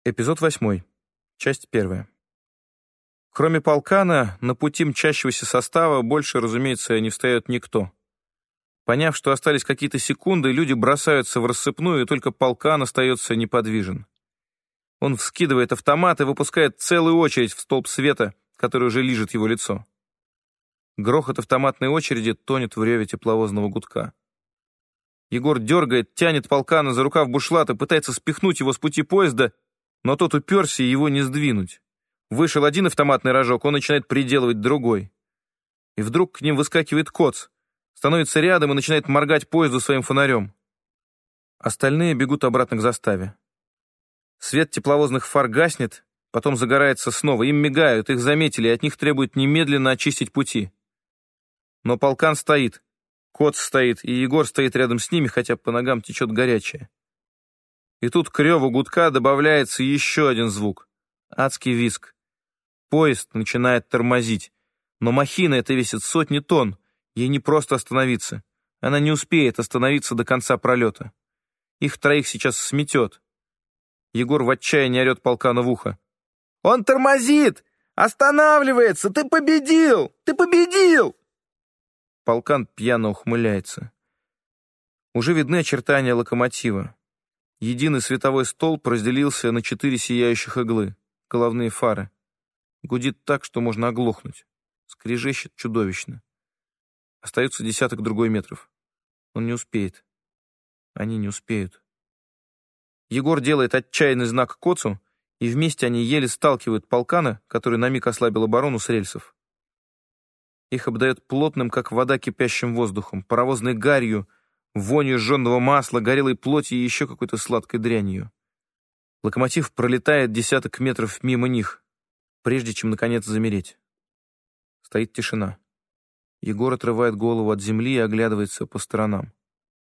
Эпизод 8. Часть 1. Кроме полкана, на пути мчащегося состава больше, разумеется, не встает никто. Поняв, что остались какие-то секунды, люди бросаются в рассыпную, и только полкан остается неподвижен. Он вскидывает автомат и выпускает целую очередь в столб света, который уже лижет его лицо. Грохот автоматной очереди тонет в реве тепловозного гудка. Егор дергает, тянет полкана за рукав бушлата, пытается спихнуть его с пути поезда, но тот уперся, и его не сдвинуть. Вышел один автоматный рожок, он начинает приделывать другой. И вдруг к ним выскакивает Коц, становится рядом и начинает моргать поезду своим фонарем. Остальные бегут обратно к заставе. Свет тепловозных фар гаснет, потом загорается снова. Им мигают, их заметили, и от них требуют немедленно очистить пути. Но полкан стоит, Коц стоит, и Егор стоит рядом с ними, хотя по ногам течет горячее. И тут к реву гудка добавляется еще один звук. Адский визг. Поезд начинает тормозить. Но махина эта весит сотни тонн. Ей не просто остановиться. Она не успеет остановиться до конца пролета. Их троих сейчас сметет. Егор в отчаянии орет полкану в ухо. «Он тормозит! Останавливается! Ты победил! Ты победил!» Полкан пьяно ухмыляется. Уже видны очертания локомотива. Единый световой столб разделился на 4 сияющих иглы, головные фары. Гудит так, что можно оглохнуть. Скрежещет чудовищно. Остается десяток другой метров. Он не успеет. Они не успеют. Егор делает отчаянный знак Коцу, и вместе они еле сталкивают полкана, который на миг ослабил оборону, с рельсов. Их обдает плотным, как вода, кипящим воздухом, паровозной гарью, вонью сжженного масла, горелой плоти и еще какой-то сладкой дрянью. Локомотив пролетает десяток метров мимо них, прежде чем, наконец, замереть. Стоит тишина. Егор отрывает голову от земли и оглядывается по сторонам.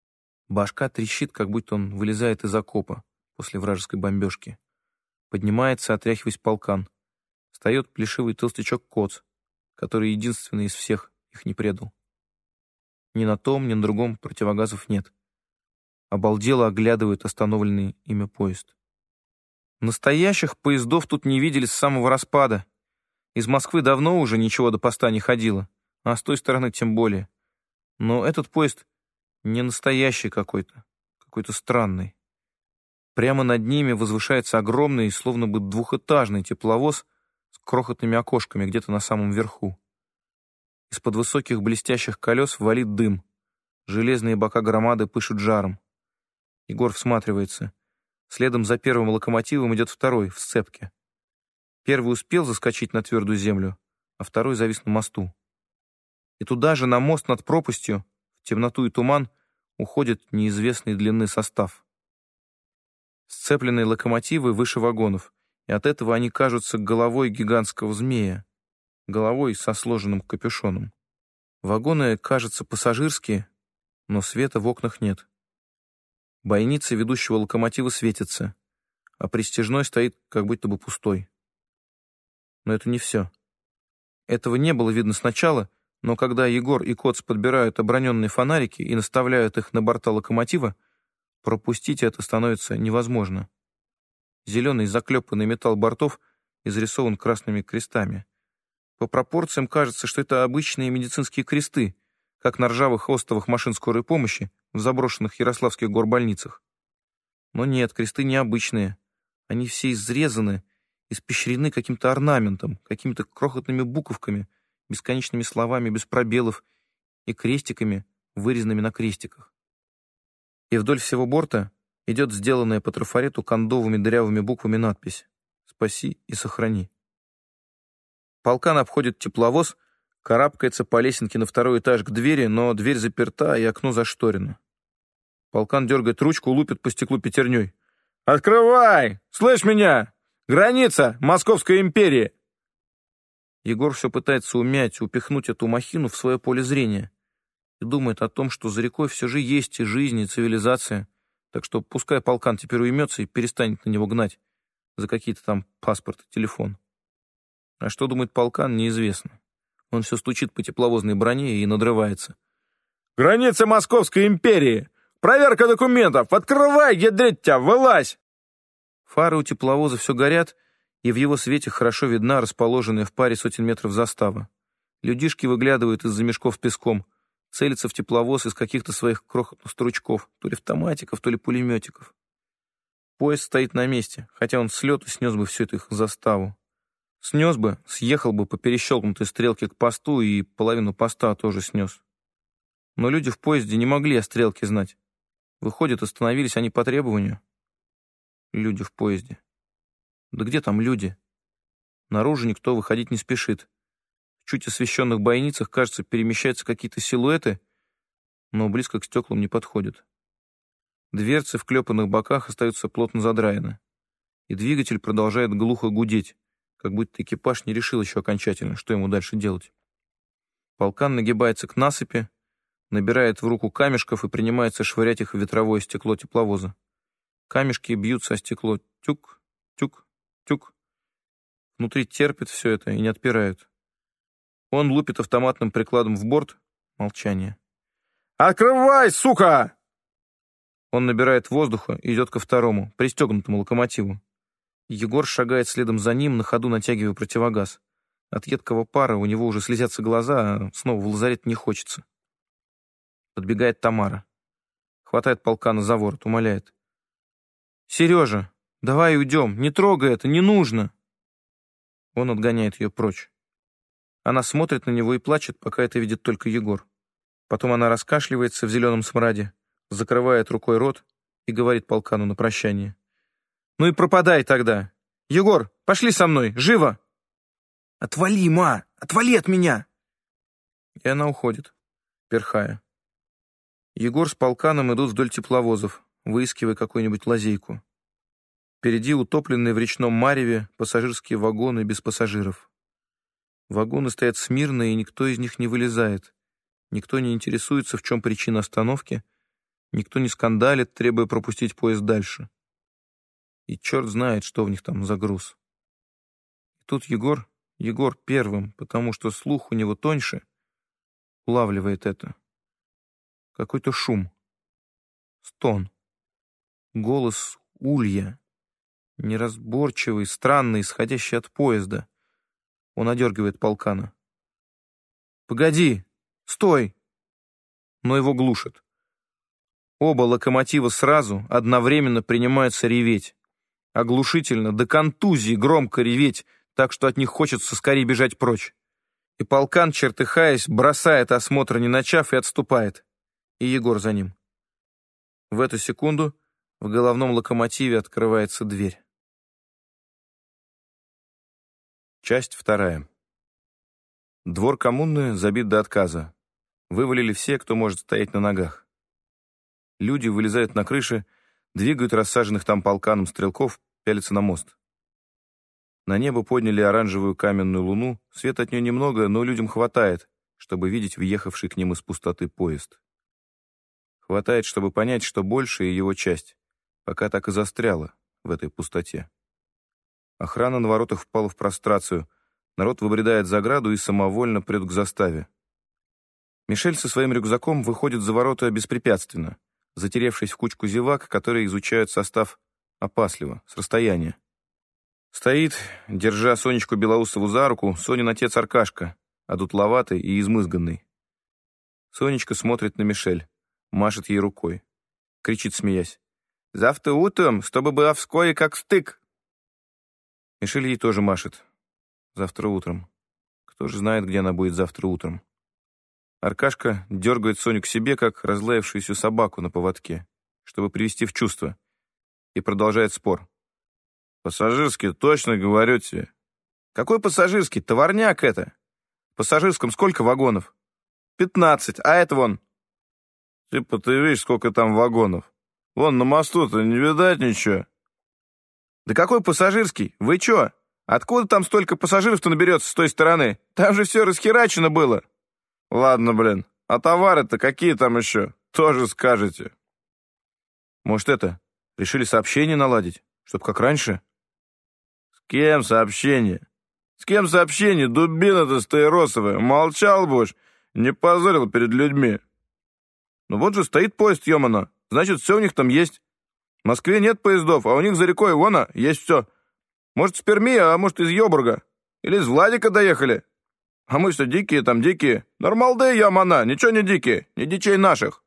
Башка трещит, как будто он вылезает из окопа после вражеской бомбежки. Поднимается, отряхиваясь, полкан. Встает плешивый толстячок Коц, который единственный из всех их не предал. Ни на том, ни на другом противогазов нет. Обалдело оглядывают остановленный ими поезд. Настоящих поездов тут не видели с самого распада. Из Москвы давно уже ничего до поста не ходило, а с той стороны тем более. Но этот поезд не настоящий какой-то странный. Прямо над ними возвышается огромный, словно бы двухэтажный тепловоз с крохотными окошками где-то на самом верху. Из-под высоких блестящих колес валит дым. Железные бока громады пышут жаром. Егор всматривается. Следом за первым локомотивом идет второй, в сцепке. Первый успел заскочить на твердую землю, а второй завис на мосту. И туда же, на мост над пропастью, в темноту и туман, уходит неизвестной длины состав. Сцепленные локомотивы выше вагонов, и от этого они кажутся головой гигантского змея, головой со сложенным капюшоном. Вагоны, кажется, пассажирские, но света в окнах нет. Бойница ведущего локомотива светится, а пристяжной стоит как будто бы пустой. Но это не все. Этого не было видно сначала, но когда Егор и Коц подбирают оброненные фонарики и наставляют их на борта локомотива, пропустить это становится невозможно. Зеленый заклепанный металл бортов изрисован красными крестами. По пропорциям кажется, что это обычные медицинские кресты, как на ржавых остовах машин скорой помощи в заброшенных ярославских горбольницах. Но нет, кресты необычные. Они все изрезаны, испещрены каким-то орнаментом, какими-то крохотными буковками, бесконечными словами без пробелов и крестиками, вырезанными на крестиках. И вдоль всего борта идет сделанная по трафарету кондовыми дырявыми буквами надпись «Спаси и сохрани». Полкан обходит тепловоз, карабкается по лесенке на второй этаж к двери, но дверь заперта и окно зашторено. Полкан дергает ручку, лупит по стеклу пятерней. «Открывай! Слышь меня! Граница Московской империи!» Егор все пытается умять, упихнуть эту махину в свое поле зрения и думает о том, что за рекой все же есть и жизнь, и цивилизация, так что пускай полкан теперь уймется и перестанет на него гнать за какие-то там паспорт и телефон. А что думает полкан, неизвестно. Он все стучит по тепловозной броне и надрывается. «Граница Московской империи! Проверка документов! Открывай, ядрить тебя, вылазь!» Фары у тепловоза все горят, и в его свете хорошо видна расположенная в паре сотен метров застава. Людишки выглядывают из-за мешков песком, целятся в тепловоз из каких-то своих крохотных стручков, то ли автоматиков, то ли пулеметиков. Поезд стоит на месте, хотя он с лету снес бы всю эту их заставу. Снес бы, съехал бы по перещелкнутой стрелке к посту и половину поста тоже снес. Но люди в поезде не могли о стрелке знать. Выходит, остановились они по требованию. Люди в поезде. Да где там люди? Наружу никто выходить не спешит. В чуть освещенных бойницах, кажется, перемещаются какие-то силуэты, но близко к стеклам не подходят. Дверцы в клепанных боках остаются плотно задраены, и двигатель продолжает глухо гудеть, как будто экипаж не решил еще окончательно, что ему дальше делать. Полкан нагибается к насыпи, набирает в руку камешков и принимается швырять их в ветровое стекло тепловоза. Камешки бьются о стекло. Тюк, тюк, тюк. Внутри терпит все это и не отпирают. Он лупит автоматным прикладом в борт. Молчание. «Открывай, сука!» Он набирает воздуха и идет ко второму, пристегнутому локомотиву. Егор шагает следом за ним, на ходу натягивая противогаз. От едкого пара у него уже слезятся глаза, а снова в лазарет не хочется. Подбегает Тамара. Хватает Полкана за ворот, умоляет. «Сережа, давай уйдем, не трогай это, не нужно!» Он отгоняет ее прочь. Она смотрит на него и плачет, пока это видит только Егор. Потом она раскашливается в зеленом смраде, закрывает рукой рот и говорит Полкану на прощание. «Ну и пропадай тогда! Егор, пошли со мной, живо!» «Отвали, ма! Отвали от меня!» И она уходит, перхая. Егор с Полканом идут вдоль тепловозов, выискивая какую-нибудь лазейку. Впереди утопленные в речном мареве пассажирские вагоны без пассажиров. Вагоны стоят смирно, и никто из них не вылезает. Никто не интересуется, в чем причина остановки. Никто не скандалит, требуя пропустить поезд дальше. И черт знает, что в них там за груз. И тут Егор первым, потому что слух у него тоньше, улавливает это. Какой-то шум. Стон. Голос улья. Неразборчивый, странный, исходящий от поезда. Он одергивает Полкана. «Погоди! Стой!» Но его глушат. Оба локомотива сразу, одновременно принимаются реветь. Оглушительно, до контузии громко реветь, так что от них хочется скорее бежать прочь. И Полкан, чертыхаясь, бросает осмотр, не начав, и отступает. И Егор за ним. В эту секунду в головном локомотиве открывается дверь. Часть 2. Двор коммуны забит до отказа. Вывалили все, кто может стоять на ногах. Люди вылезают на крыши, двигают рассаженных там Полканом стрелков, пялятся на мост. На небо подняли оранжевую каменную луну, света от нее немного, но людям хватает, чтобы видеть въехавший к ним из пустоты поезд. Хватает, чтобы понять, что большая его часть пока так и застряла в этой пустоте. Охрана на воротах впала в прострацию, народ выбредает за ограду и самовольно прет к заставе. Мишель со своим рюкзаком выходит за ворота беспрепятственно, затеревшись в кучку зевак, которые изучают состав опасливо, с расстояния. Стоит, держа Сонечку Белоусову за руку, Сонин отец Аркашка, одутловатый и измызганный. Сонечка смотрит на Мишель, машет ей рукой, кричит, смеясь. «Завтра утром, чтобы была вскоре как стык!» Мишель ей тоже машет. Завтра утром. Кто же знает, где она будет завтра утром. Аркашка дергает Соню к себе, как разлаявшуюся собаку на поводке, чтобы привести в чувство, и продолжает спор. «Пассажирский, точно говорю тебе». «Какой пассажирский? Товарняк это. В пассажирском сколько вагонов?» 15, а это вон. Типа ты видишь, сколько там вагонов. Вон на мосту-то не видать ничего. Да какой пассажирский? Вы чё? Откуда там столько пассажиров-то наберется с той стороны? Там же все расхерачено было. Ладно, блин, а товары-то какие там еще? Тоже скажете. Может, решили сообщение наладить, чтоб как раньше? С кем сообщение? С кем сообщение, дубина-то стаиросовая? Молчал будешь, не позорил перед людьми. Ну вот же стоит поезд, ёмано. Значит, все у них там есть. В Москве нет поездов, а у них за рекой, вон, есть все. Может, с Перми, а может, из Йобурга. Или из Владика доехали. А мы что, дикие там, дикие. Нормалды, ямана, ничего не дикие, не дичей наших.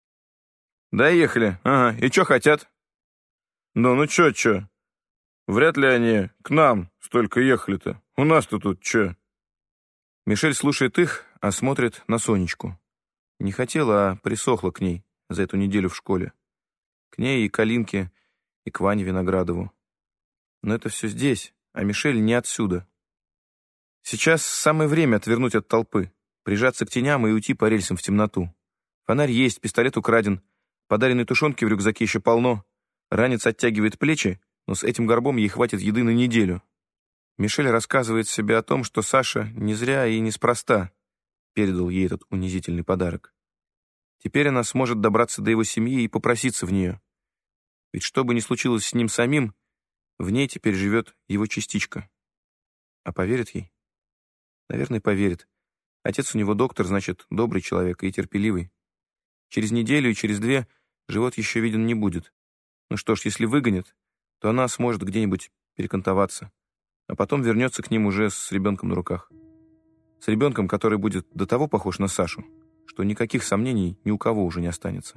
Доехали, ага, и что хотят? Ну чё? Вряд ли они к нам столько ехали-то. У нас-то тут чё? Мишель слушает их, а смотрит на Сонечку. Не хотела, а присохла к ней за эту неделю в школе. К ней и к Алинке, и к Ване Виноградову. Но это все здесь, а Мишель не отсюда. Сейчас самое время отвернуть от толпы, прижаться к теням и уйти по рельсам в темноту. Фонарь есть, пистолет украден, подаренной тушенки в рюкзаке еще полно. Ранец оттягивает плечи, но с этим горбом ей хватит еды на неделю. Мишель рассказывает себе о том, что Саша не зря и неспроста передал ей этот унизительный подарок. Теперь она сможет добраться до его семьи и попроситься в нее. Ведь что бы ни случилось с ним самим, в ней теперь живет его частичка. А поверит ей? Наверное, поверит. Отец у него доктор, значит, добрый человек и терпеливый. Через неделю и через 2 живот еще виден не будет. Ну что ж, если выгонят, то она сможет где-нибудь перекантоваться, а потом вернется к ним уже с ребенком на руках. С ребенком, который будет до того похож на Сашу, что никаких сомнений ни у кого уже не останется.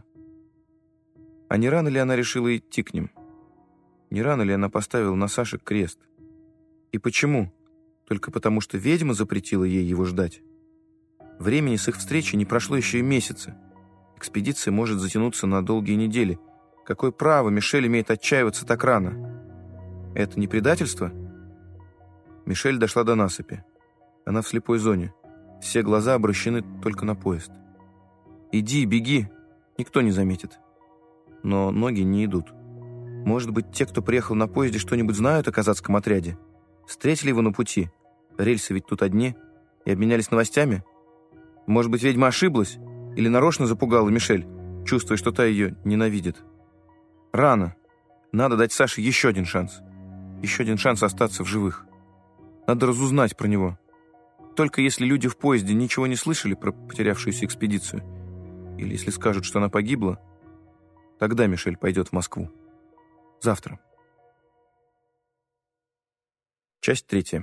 А не рано ли она решила идти к ним? Не рано ли она поставила на Саше крест? И почему? Только потому, что ведьма запретила ей его ждать. Времени с их встречи не прошло еще и месяца. Экспедиция может затянуться на долгие недели. Какое право Мишель имеет отчаиваться так рано? Это не предательство? Мишель дошла до насыпи. Она в слепой зоне. Все глаза обращены только на поезд. Иди, беги, никто не заметит. Но ноги не идут. Может быть, те, кто приехал на поезде, что-нибудь знают о казацком отряде? Встретили его на пути? Рельсы ведь тут одни. И обменялись новостями? Может быть, ведьма ошиблась? Или нарочно запугала Мишель, чувствуя, что та ее ненавидит? Рано. Надо дать Саше еще один шанс. Еще один шанс остаться в живых. Надо разузнать про него. Только если люди в поезде ничего не слышали про потерявшуюся экспедицию, или если скажут, что она погибла, тогда Мишель пойдет в Москву. Завтра. Часть 3.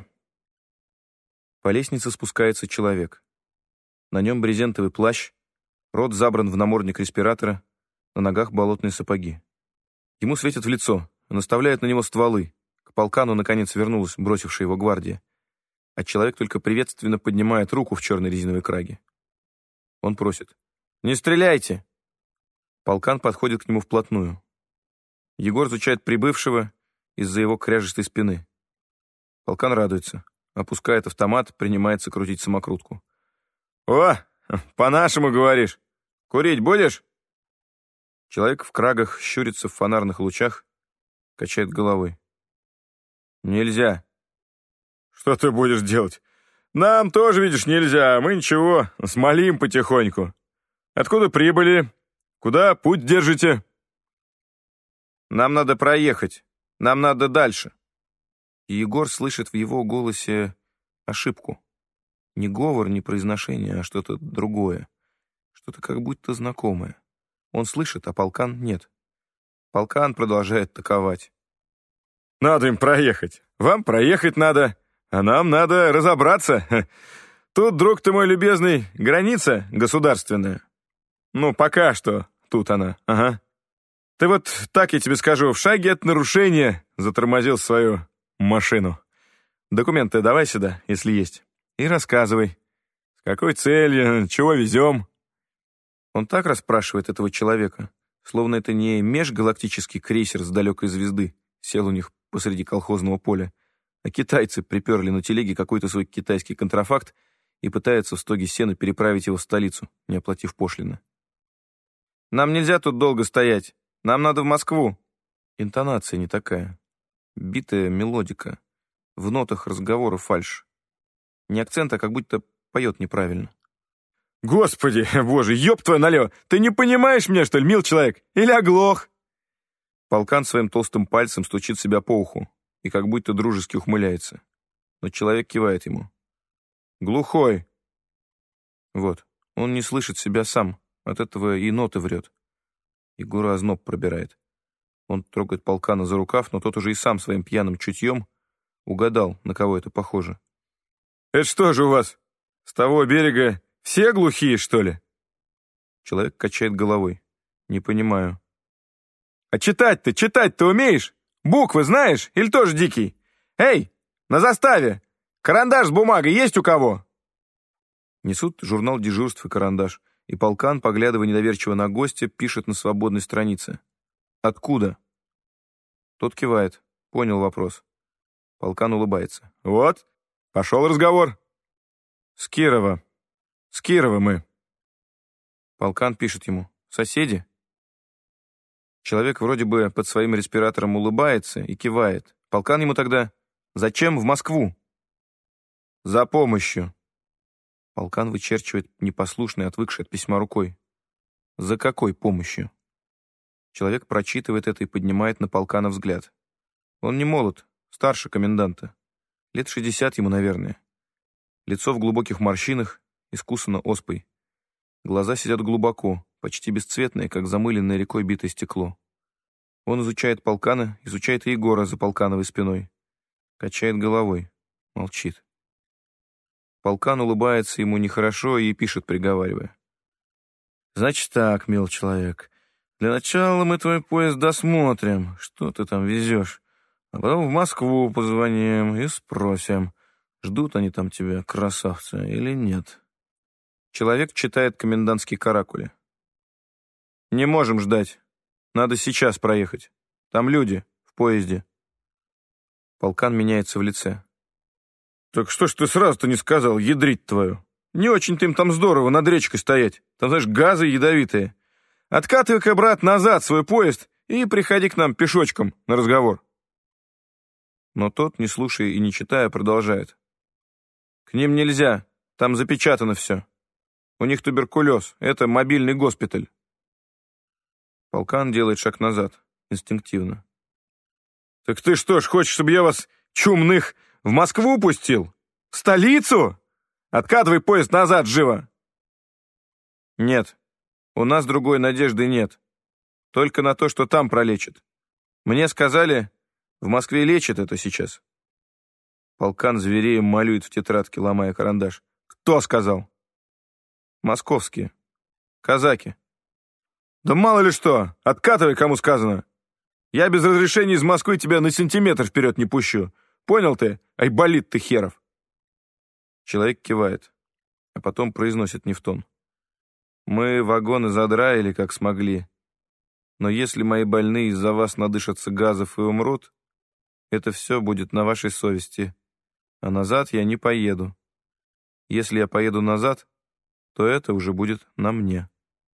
По лестнице спускается человек. На нем брезентовый плащ, рот забран в намордник респиратора, на ногах болотные сапоги. Ему светят в лицо, наставляют на него стволы. К полкану, наконец, вернулась бросившая его гвардия. А человек только приветственно поднимает руку в черной резиновой краге. Он просит: «Не стреляйте!» Полкан подходит к нему вплотную. Егор изучает прибывшего из-за его кряжестой спины. Полкан радуется, опускает автомат, принимается крутить самокрутку. «О, по-нашему говоришь! Курить будешь?» Человек в крагах щурится в фонарных лучах, качает головой. «Нельзя». «Что ты будешь делать? Нам тоже, видишь, нельзя. Мы ничего, смолим потихоньку. Откуда прибыли? Куда путь держите?» «Нам надо проехать. Нам надо дальше». И Егор слышит в его голосе ошибку. Не говор, не произношение, а что-то другое. Что-то как будто знакомое. Он слышит, а полкан нет. Полкан продолжает таковать. «Надо им проехать. Вам проехать надо, а нам надо разобраться. Тут, друг ты мой любезный, граница государственная. Ну, пока что тут она, ага. Ты вот, так я тебе скажу, в шаге от нарушения затормозил свою машину. Документы давай сюда, если есть, и рассказывай, с какой целью, чего везем». Он так расспрашивает этого человека, словно это не межгалактический крейсер с далекой звезды сел у них посреди колхозного поля, а китайцы приперли на телеге какой-то свой китайский контрафакт и пытаются в стоге сена переправить его в столицу, не оплатив пошлины. «Нам нельзя тут долго стоять. Нам надо в Москву». Интонация не такая. Битая мелодика. В нотах разговора фальшь. Не акцент, а как будто поет неправильно. «Господи, боже, ёб твою налево! Ты не понимаешь меня, что ли, мил человек? Или оглох?» Полкан своим толстым пальцем стучит себя по уху и как будто дружески ухмыляется. Но человек кивает ему. «Глухой». Вот, он не слышит себя сам, от этого и ноты врет. Егора озноб пробирает. Он трогает полкана за рукав, но тот уже и сам своим пьяным чутьем угадал, на кого это похоже. «Это что же у вас, с того берега все глухие, что ли?» Человек качает головой. «Не понимаю». «А читать-то умеешь? Буквы знаешь? Или тоже дикий? Эй, на заставе! Карандаш с бумагой есть у кого?» Несут журнал дежурств и карандаш, и полкан, поглядывая недоверчиво на гостя, пишет на свободной странице. «Откуда?» Тот кивает. Понял вопрос. Полкан улыбается. «Вот, пошел разговор». «С Кирова. С Кирова мы». Полкан пишет ему. «Соседи?» Человек вроде бы под своим респиратором улыбается и кивает. Полкан ему тогда: «Зачем в Москву?» «За помощью». Полкан вычерчивает непослушный, отвыкший от письма рукой. «За какой помощью?» Человек прочитывает это и поднимает на полкана взгляд. Он не молод, старше коменданта. Лет 60 ему, наверное. Лицо в глубоких морщинах, искусано оспой. Глаза сидят глубоко, почти бесцветные, как замыленное рекой битое стекло. Он изучает полкана, изучает и Егора за полкановой спиной. Качает головой, молчит. Полкан улыбается ему нехорошо и пишет, приговаривая. «Значит так, мил человек, для начала мы твой поезд досмотрим, что ты там везешь, а потом в Москву позвоним и спросим, ждут они там тебя, красавцы, или нет». Человек читает комендантские каракули. «Не можем ждать. Надо сейчас проехать. Там люди, в поезде». Полкан меняется в лице. «Так что ж ты сразу-то не сказал, ядрить твою? Не очень-то им там здорово над речкой стоять. Там, знаешь, газы ядовитые. Откатывай-ка, брат, назад свой поезд и приходи к нам пешочком на разговор». Но тот, не слушая и не читая, продолжает. «К ним нельзя, там запечатано все. У них туберкулез, это мобильный госпиталь». Полкан делает шаг назад, инстинктивно. «Так ты что ж, хочешь, чтобы я вас, чумных, в Москву пустил? В столицу? Откатывай поезд назад, живо!» «Нет, у нас другой надежды нет. Только на то, что там пролечат. Мне сказали, в Москве лечат это сейчас». Полкан звереем малюет в тетрадке, ломая карандаш. «Кто сказал?» «Московские. Казаки». «Да мало ли что! Откатывай, кому сказано! Я без разрешения из Москвы тебя на сантиметр вперед не пущу. Понял ты? Айболит ты херов!» Человек кивает, а потом произносит не в тон. «Мы вагоны задраили, как смогли. Но если мои больные из-за вас надышатся газов и умрут, это все будет на вашей совести. А назад я не поеду. Если я поеду назад, то это уже будет на мне».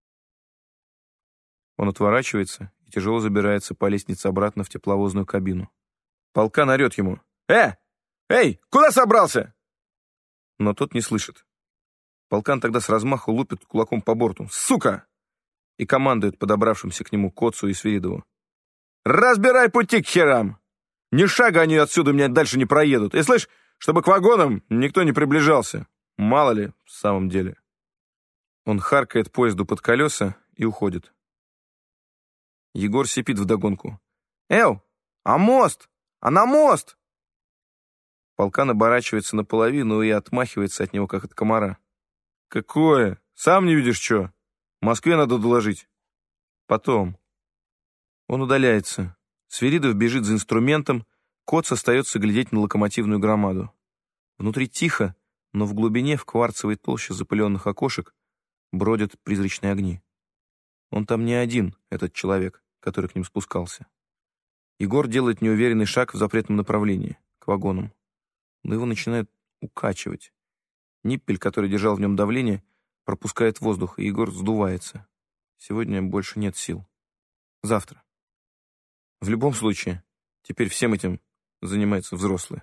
Он отворачивается и тяжело забирается по лестнице обратно в тепловозную кабину. Полкан орет ему. Эй, куда собрался?» Но тот не слышит. Полкан тогда с размаху лупит кулаком по борту. «Сука!» И командует подобравшимся к нему Коцу и Свиридову. «Разбирай пути к херам! Ни шага они отсюда меня дальше не проедут. И слышь, чтобы к вагонам никто не приближался. Мало ли, в самом деле». Он харкает поезду под колеса и уходит. Егор сипит вдогонку. «Эу, а мост? А на мост?» Полкан оборачивается наполовину и отмахивается от него, как от комара. «Какое? Сам не видишь, что? Москве надо доложить. Потом». Он удаляется. Свиридов бежит за инструментом, Коц остается глядеть на локомотивную громаду. Внутри тихо, но в глубине, в кварцевой толще запыленных окошек, бродят призрачные огни. Он там не один, этот человек, который к ним спускался. Егор делает неуверенный шаг в запретном направлении, к вагонам. Но его начинает укачивать. Ниппель, который держал в нем давление, пропускает воздух, и Егор сдувается. Сегодня больше нет сил. Завтра. В любом случае, теперь всем этим занимаются взрослые.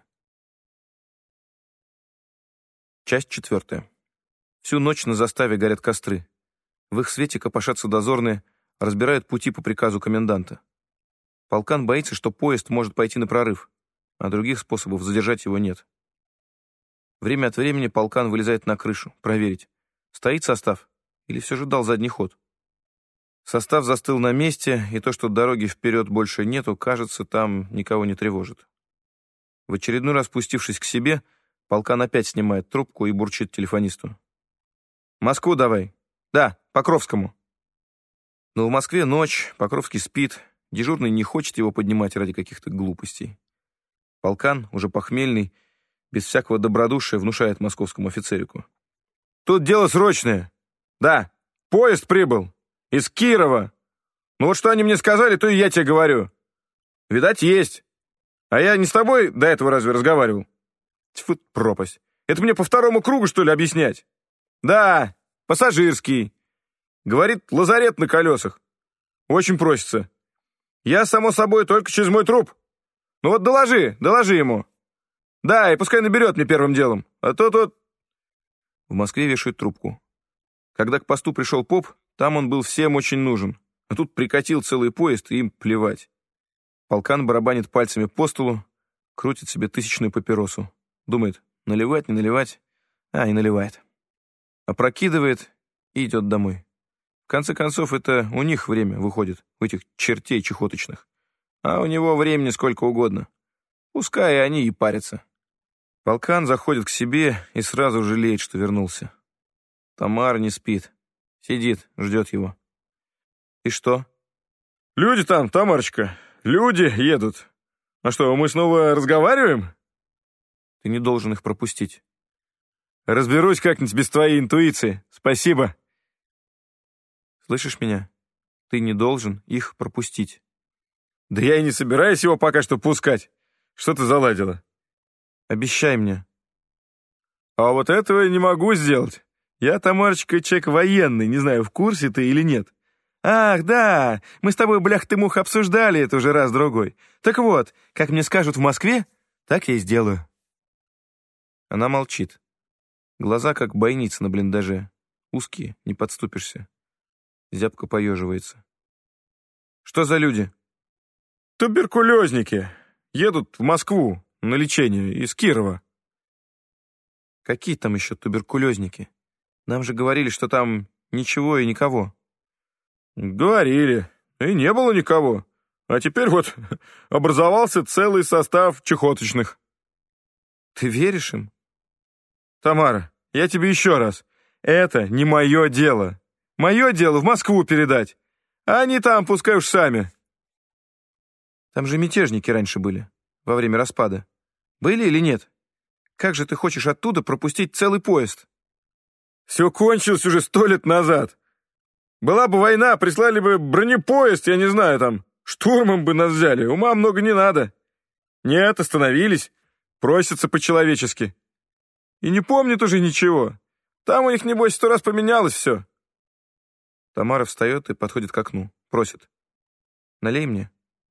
Часть 4. Всю ночь на заставе горят костры. В их свете копошатся дозорные, разбирают пути по приказу коменданта. Полкан боится, что поезд может пойти на прорыв, а других способов задержать его нет. Время от времени Полкан вылезает на крышу, проверить, стоит состав или все же дал задний ход. Состав застыл на месте, и то, что дороги вперед больше нету, кажется, там никого не тревожит. В очередной раз, спустившись к себе, полкан опять снимает трубку и бурчит телефонисту. «Москву давай». «Да, Покровскому». Но в Москве ночь, Покровский спит, дежурный не хочет его поднимать ради каких-то глупостей. Полкан, уже похмельный, без всякого добродушия внушает московскому офицерику. «Тут дело срочное. Да, поезд прибыл. Из Кирова. Ну вот что они мне сказали, то и я тебе говорю. Видать, есть. А я не с тобой до этого разве разговаривал? Тьфу, пропасть. Это мне по второму кругу, что ли, объяснять? Да, пассажирский. Говорит, лазарет на колесах. Очень просится. Я, само собой, только через мой труп. Ну вот доложи ему. Да, и пускай наберет мне первым делом. А то тут...» В Москве вешают трубку. Когда к посту пришел поп, там он был всем очень нужен. А тут прикатил целый поезд, и им плевать. Полкан барабанит пальцами по столу, крутит себе тысячную папиросу. Думает, наливать, не наливать. И наливает. Опрокидывает и идет домой. В конце концов, это у них время выходит, у этих чертей чехоточных. А у него времени сколько угодно. Пускай они и парятся. Полкан заходит к себе и сразу жалеет, что вернулся. Тамара не спит. Сидит, ждет его. И что? «Люди там, Тамарочка, люди едут. А что, мы снова разговариваем?» «Ты не должен их пропустить». «Разберусь как-нибудь без твоей интуиции. Спасибо». «Слышишь меня? Ты не должен их пропустить». «Да я и не собираюсь его пока что пускать. Что ты заладила?» «Обещай мне». «А вот этого я не могу сделать. Я, Тамарочка, человек военный, не знаю, в курсе ты или нет». «Ах, да, мы с тобой, блях-ты-мух, обсуждали это уже раз-другой. Так вот, как мне скажут в Москве, так я и сделаю». Она молчит. Глаза, как бойница на блиндаже. Узкие, не подступишься. Зябко поеживается. «Что за люди?» «Туберкулезники. Едут в Москву на лечение из Кирова». «Какие там еще туберкулезники? Нам же говорили, что там ничего и никого». «Говорили. И не было никого. А теперь вот образовался целый состав чехоточных». «Ты веришь им?» «Тамара, я тебе еще раз. Это не мое дело. Мое дело в Москву передать. А они там пускай уж сами». «Там же мятежники раньше были, во время распада. Были или нет? Как же ты хочешь оттуда пропустить целый поезд?» «Все кончилось уже 100 лет назад. Была бы война, прислали бы бронепоезд, я не знаю, там, штурмом бы нас взяли, ума много не надо. Нет, остановились, просятся по-человечески. И не помнят уже ничего. Там у них, небось, 100 раз поменялось все». Тамара встает и подходит к окну, просит. «Налей мне».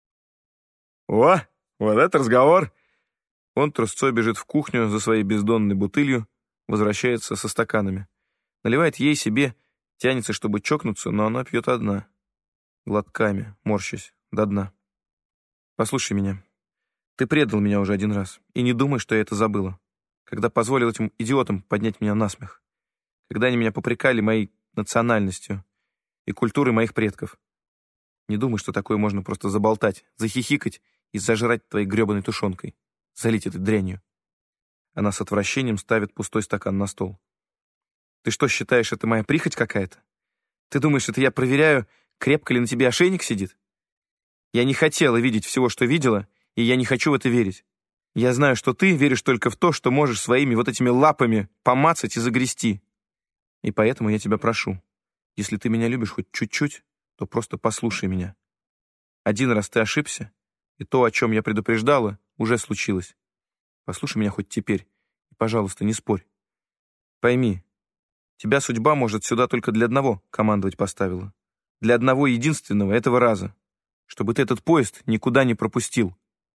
«О, вот это разговор!» Он трусцой бежит в кухню за своей бездонной бутылью, возвращается со стаканами. Наливает ей себе, тянется, чтобы чокнуться, но она пьет одна. Глотками, морщась, до дна. «Послушай меня. Ты предал меня уже один раз. И не думай, что я это забыла. Когда позволил этим идиотам поднять меня на смех. Когда они меня попрекали моей национальностью и культурой моих предков. Не думай, что такое можно просто заболтать, захихикать и зажрать твоей гребаной тушенкой. Залить этой дрянью». Она с отвращением ставит пустой стакан на стол. «Ты что, считаешь, это моя прихоть какая-то? Ты думаешь, это я проверяю, крепко ли на тебе ошейник сидит? Я не хотела видеть всего, что видела, и я не хочу в это верить. Я знаю, что ты веришь только в то, что можешь своими вот этими лапами помацать и загрести. И поэтому я тебя прошу, если ты меня любишь хоть чуть-чуть, то просто послушай меня. Один раз ты ошибся, и то, о чем я предупреждала, уже случилось. Послушай меня хоть теперь, и, пожалуйста, не спорь. Пойми, тебя судьба, может, сюда только для одного командовать поставила. Для одного единственного этого раза. Чтобы ты этот поезд никуда не пропустил».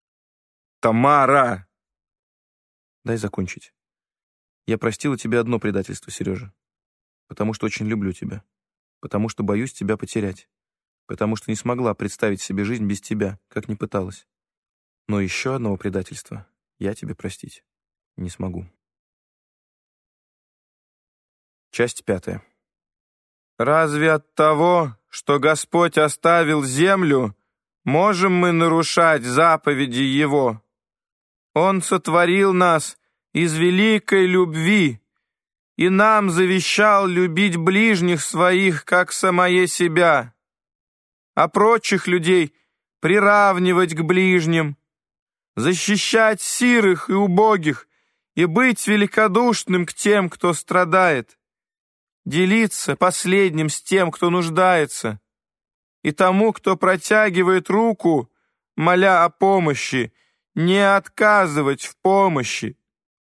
«Тамара!» «Дай закончить. Я простила тебе одно предательство, Сережа. Потому что очень люблю тебя. Потому что боюсь тебя потерять. Потому что не смогла представить себе жизнь без тебя, как ни пыталась. Но еще одного предательства я тебе простить не смогу». Часть 5. «Разве от того, что Господь оставил землю, можем мы нарушать заповеди Его? Он сотворил нас из великой любви и нам завещал любить ближних своих, как самое себя, а прочих людей приравнивать к ближним, защищать сирых и убогих и быть великодушным к тем, кто страдает, делиться последним с тем, кто нуждается, и тому, кто протягивает руку, моля о помощи, не отказывать в помощи.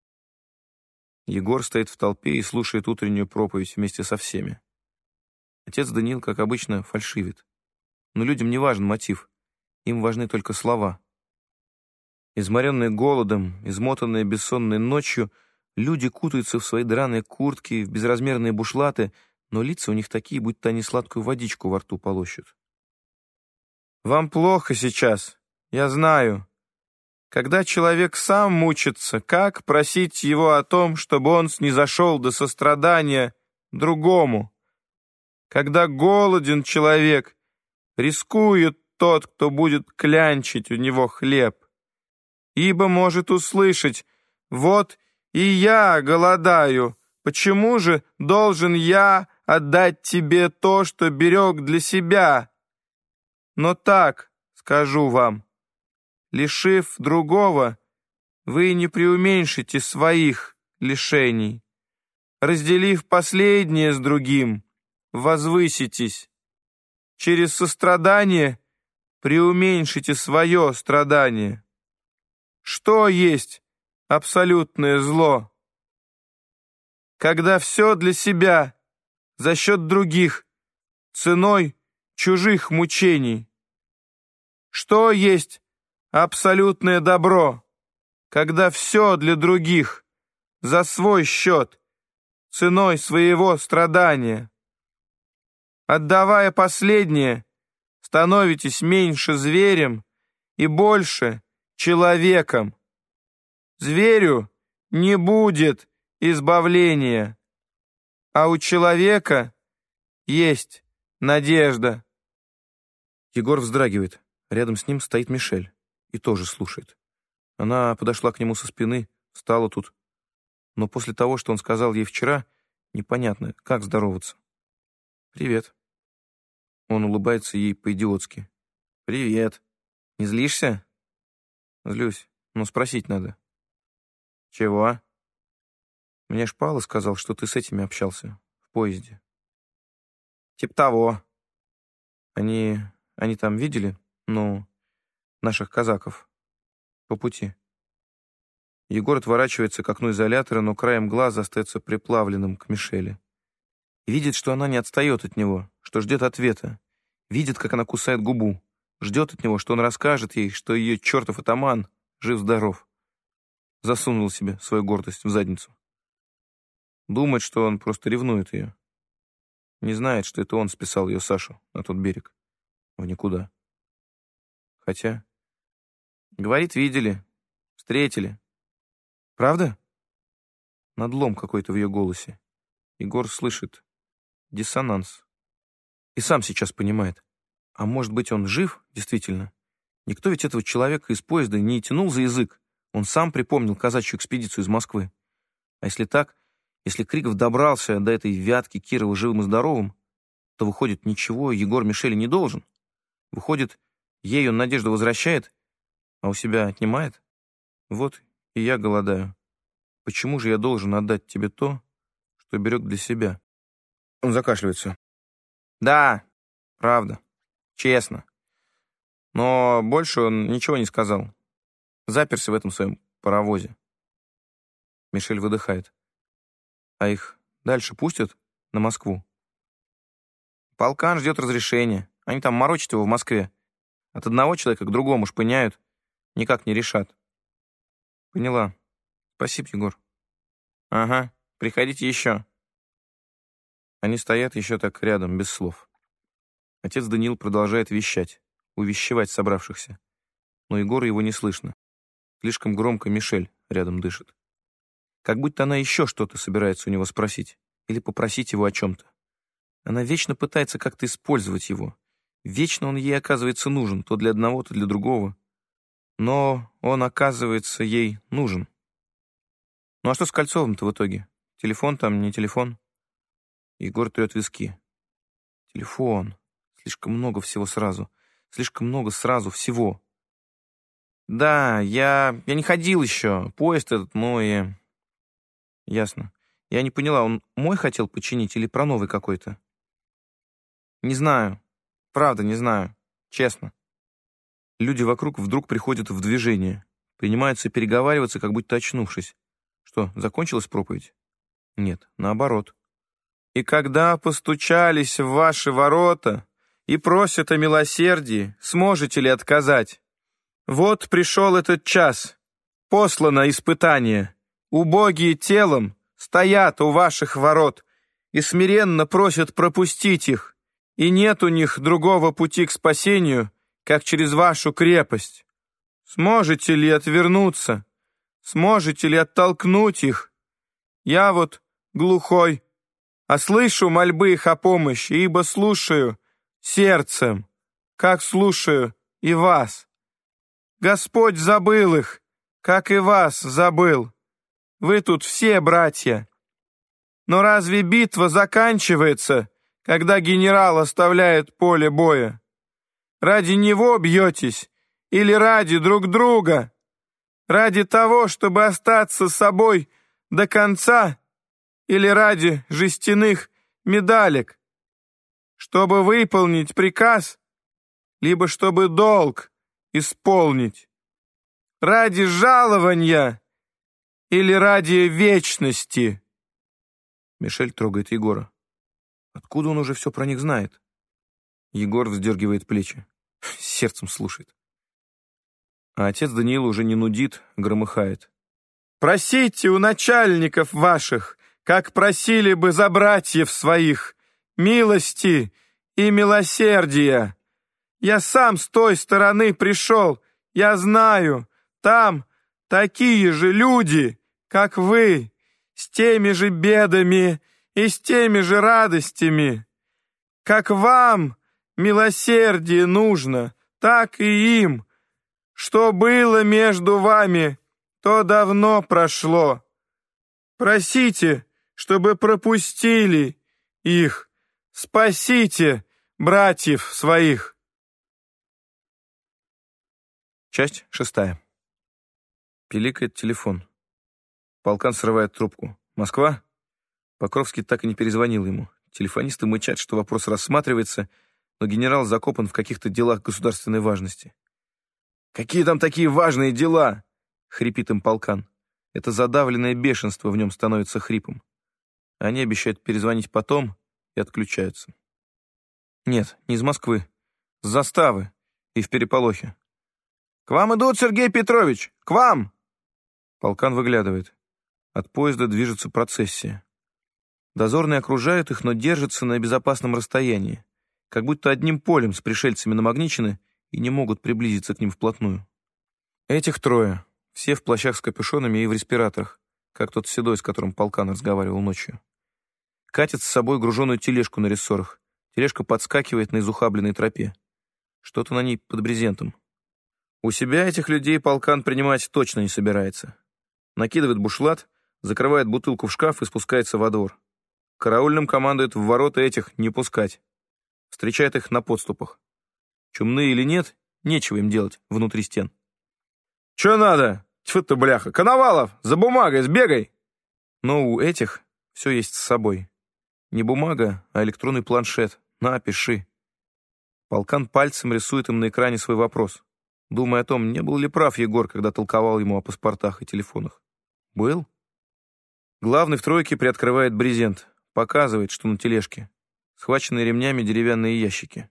Егор стоит в толпе и слушает утреннюю проповедь вместе со всеми. Отец Даниил, как обычно, фальшивит. Но людям не важен мотив, им важны только слова. Изморенные голодом, измотанные бессонной ночью, люди кутаются в свои драные куртки, в безразмерные бушлаты, но лица у них такие, будто они сладкую водичку во рту полощут. «Вам плохо сейчас, я знаю. Когда человек сам мучится, как просить его о том, чтобы он снизошел до сострадания другому? Когда голоден человек, рискует тот, кто будет клянчить у него хлеб, ибо может услышать: вот и я голодаю, почему же должен я отдать тебе то, что берег для себя? Но так скажу вам, лишив другого, вы не преуменьшите своих лишений. Разделив последнее с другим, возвыситесь. Через сострадание преуменьшите свое страдание. Что есть абсолютное зло? Когда все для себя, за счет других, ценой чужих мучений. Что есть абсолютное добро, когда все для других, за свой счет, ценой своего страдания? Отдавая последнее, становитесь меньше зверем и больше человеком. Зверю не будет избавления, а у человека есть надежда. Егор вздрагивает. Рядом с ним стоит Мишель и тоже слушает. Она подошла к нему со спины, встала тут. Но после того, что он сказал ей вчера, непонятно, как здороваться. «Привет». Он улыбается ей по-идиотски. «Привет. Не злишься?» «Злюсь, но спросить надо». «Чего?» «Мне Шпала сказал, что ты с этими общался в поезде». «Тип того». Они там видели, наших казаков по пути». Егор отворачивается к окну изолятора, но краем глаза остается приплавленным к Мишеле. И видит, что она не отстает от него, что ждет ответа. Видит, как она кусает губу. Ждет от него, что он расскажет ей, что ее чертов атаман жив-здоров. Засунул себе свою гордость в задницу. Думает, что он просто ревнует ее. Не знает, что это он списал ее Сашу на тот берег. В никуда. Хотя... Говорит, видели, встретили. Правда? Надлом какой-то в ее голосе. Егор слышит диссонанс. И сам сейчас понимает. А может быть, он жив, действительно? Никто ведь этого человека из поезда не тянул за язык. Он сам припомнил казачью экспедицию из Москвы. А если так, если Криков добрался до этой Вятки Кирова живым и здоровым, то, выходит, ничего Егор Мишеле не должен. Выходит, ей он надежду возвращает, а у себя отнимает. Вот и я голодаю. Почему же я должен отдать тебе то, что берег для себя? Он закашливается. Да, правда, честно. Но больше он ничего не сказал. Заперся в этом своем паровозе. Мишель выдыхает. А их дальше пустят на Москву? Полкан ждет разрешения. Они там морочат его в Москве. От одного человека к другому шпыняют. Никак не решат. Поняла. Спасибо, Егор. Ага, приходите еще. Они стоят еще так рядом, без слов. Отец Даниил продолжает вещать, увещевать собравшихся. Но Егора его не слышно. Слишком громко Мишель рядом дышит. Как будто она еще что-то собирается у него спросить или попросить его о чем-то. Она вечно пытается как-то использовать его. Вечно он ей оказывается нужен, то для одного, то для другого. Но он, оказывается, ей нужен. Ну а что с Кольцовым-то в итоге? Телефон там, не телефон? Егор трет виски. Телефон. Слишком много всего сразу. Слишком много сразу всего. Да, я не ходил еще. Поезд этот мой. Ясно. Я не поняла, он мой хотел починить или про новый какой-то? Не знаю. Правда, не знаю. Честно. Люди вокруг вдруг приходят в движение. Принимаются переговариваться, как будто очнувшись. Что, закончилась проповедь? Нет, наоборот. И когда постучались в ваши ворота и просят о милосердии, сможете ли отказать? Вот пришел этот час. Послано испытание. Убогие телом стоят у ваших ворот и смиренно просят пропустить их. И нет у них другого пути к спасению, как через вашу крепость. Сможете ли отвернуться? Сможете ли оттолкнуть их? Я вот глухой, а слышу мольбы их о помощи, ибо слушаю сердцем, как слушаю и вас. Господь забыл их, как и вас забыл. Вы тут все братья. Но разве битва заканчивается, когда генерал оставляет поле боя? Ради него бьетесь или ради друг друга? Ради того, чтобы остаться собой до конца, или ради жестяных медалек? Чтобы выполнить приказ, либо чтобы долг исполнить? Ради жалования или ради вечности? Мишель трогает Егора. Откуда он уже все про них знает? Егор вздергивает плечи. Сердцем слушает. А отец Даниила уже не нудит, громыхает. «Просите у начальников ваших, как просили бы за братьев своих, милости и милосердия. Я сам с той стороны пришел, я знаю, там такие же люди, как вы, с теми же бедами и с теми же радостями. Как вам милосердие нужно, так и им. Что было между вами, то давно прошло. Просите, чтобы пропустили их. Спасите братьев своих». Часть 6. Пиликает телефон. Полкан срывает трубку. «Москва?» Покровский так и не перезвонил ему. Телефонисты мычат, что вопрос рассматривается, но генерал закопан в каких-то делах государственной важности. «Какие там такие важные дела?» — хрипит им полкан. Это задавленное бешенство в нем становится хрипом. Они обещают перезвонить потом и отключаются. Нет, не из Москвы. С заставы и в переполохе. «К вам идут, Сергей Петрович! К вам!» Полкан выглядывает. От поезда движется процессия. Дозорные окружают их, но держатся на безопасном расстоянии, как будто одним полем с пришельцами намагничены и не могут приблизиться к ним вплотную. Этих трое, все в плащах с капюшонами и в респираторах, как тот седой, с которым полкан разговаривал ночью. Катят с собой груженую тележку на рессорах. Тележка подскакивает на изухабленной тропе. Что-то на ней под брезентом. У себя этих людей полкан принимать точно не собирается. Накидывает бушлат, закрывает бутылку в шкаф и спускается во двор. Караульным командует в ворота этих не пускать. Встречает их на подступах. Чумные или нет, нечего им делать внутри стен. «Чё надо? Тьфу ты, бляха! Коновалов, за бумагой сбегай!» Но у этих все есть с собой. Не бумага, а электронный планшет. На, пиши. Полкан пальцем рисует им на экране свой вопрос, думая о том, не был ли прав Егор, когда толковал ему о паспортах и телефонах. Был? Главный в тройке приоткрывает брезент, показывает, что на тележке. Схваченные ремнями деревянные ящики.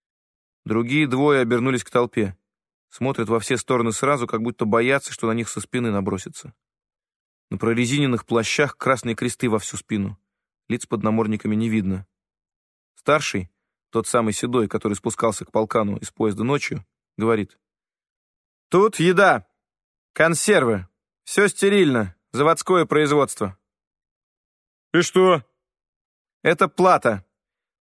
Другие двое обернулись к толпе. Смотрят во все стороны сразу, как будто боятся, что на них со спины набросятся. На прорезиненных плащах красные кресты во всю спину. Лиц под намордниками не видно. Старший, тот самый седой, который спускался к полкану из поезда ночью, говорит: «Тут еда, консервы, все стерильно, заводское производство». «И что?» «Это плата.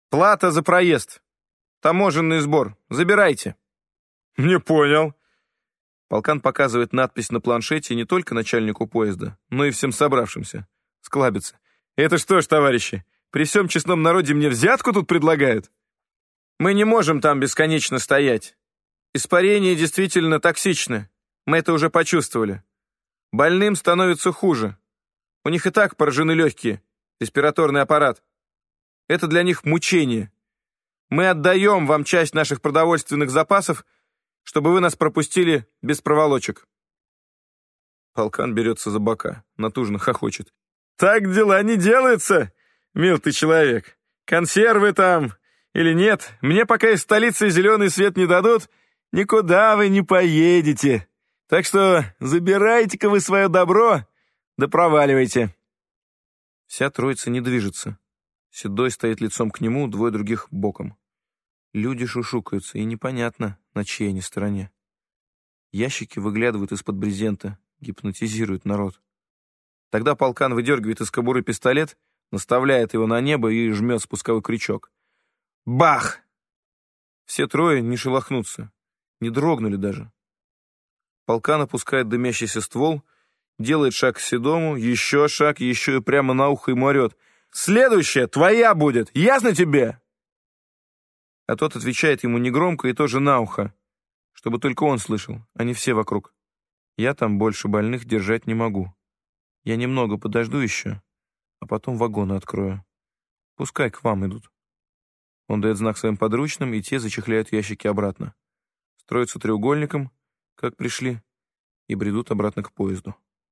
Плата за проезд. Таможенный сбор. Забирайте. Не понял. Полкан показывает надпись на планшете не только начальнику поезда, но и всем собравшимся. Склабится. Это что ж, товарищи, при всем честном народе мне взятку тут предлагают? Мы не можем там бесконечно стоять. Испарения действительно токсичны. Мы это уже почувствовали. Больным становится хуже. У них и так поражены легкие, респираторный аппарат. Это для них мучение. Мы отдаем вам часть наших продовольственных запасов, чтобы вы нас пропустили без проволочек. Полкан берется за бока, натужно хохочет. Так дела не делаются, мил ты человек. Консервы там или нет, мне пока из столицы зеленый свет не дадут, никуда вы не поедете. Так что забирайте-ка вы свое добро, да проваливайте. Вся троица не движется. Седой стоит лицом к нему, двое других боком. Люди шушукаются, и непонятно, на чьей они стороне. Ящики выглядывают из-под брезента, гипнотизируют народ. Тогда полкан выдергивает из кобуры пистолет, наставляет его на небо и жмет спусковой крючок. Бах! Все трое не шелохнутся, не дрогнули даже. Полкан опускает дымящийся ствол, делает шаг к Седому, еще шаг, еще и прямо на ухо ему орет. «Следующая твоя будет! Ясно тебе?» А тот отвечает ему негромко и тоже на ухо, чтобы только он слышал, а не все вокруг. «Я там больше больных держать не могу. Я немного подожду еще, а потом вагоны открою. Пускай к вам идут». Он дает знак своим подручным, и те зачехляют ящики обратно. Строятся треугольником, как пришли, и бредут обратно к поезду.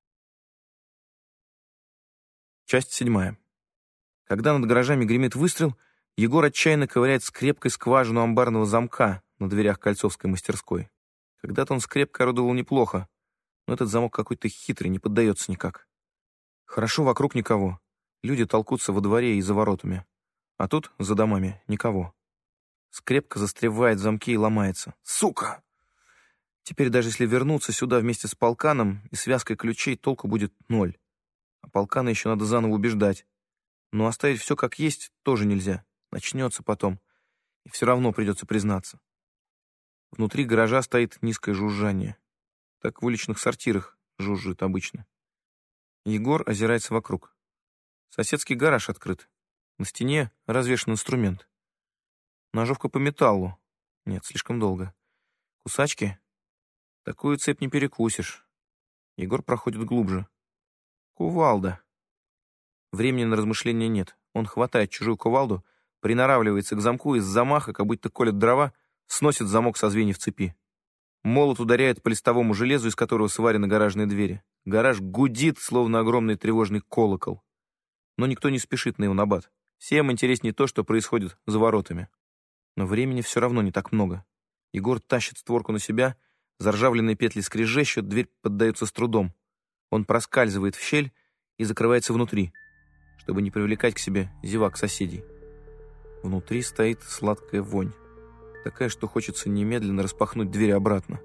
Часть 7. Когда над гаражами гремит выстрел, Егор отчаянно ковыряет скрепкой скважину амбарного замка на дверях Кольцовской мастерской. Когда-то он скрепкой орудовал неплохо, но этот замок какой-то хитрый, не поддается никак. Хорошо, вокруг никого. Люди толкутся во дворе и за воротами. А тут, за домами, никого. Скрепка застревает в замке и ломается. Сука! Теперь даже если вернуться сюда вместе с полканом и связкой ключей, толку будет 0. А полкана еще надо заново убеждать. Но оставить все как есть тоже нельзя. Начнется потом. И все равно придется признаться. Внутри гаража стоит низкое жужжание. Так в уличных сортирах жужжит обычно. Егор озирается вокруг. Соседский гараж открыт. На стене развешан инструмент. Ножовка по металлу. Нет, слишком долго. Кусачки? Такую цепь не перекусишь. Егор проходит глубже. Кувалда. Времени на размышления нет. Он хватает чужую кувалду, приноравливается к замку и с замаха, как будто колет дрова, сносит замок со звеньев цепи. Молот ударяет по листовому железу, из которого сварены гаражные двери. Гараж гудит, словно огромный тревожный колокол. Но никто не спешит на его набат. Всем интереснее то, что происходит за воротами. Но времени все равно не так много. Егор тащит створку на себя, заржавленные петли скрежещут, дверь поддается с трудом. Он проскальзывает в щель и закрывается внутри, чтобы не привлекать к себе зевак соседей. Внутри стоит сладкая вонь. Такая, что хочется немедленно распахнуть дверь обратно.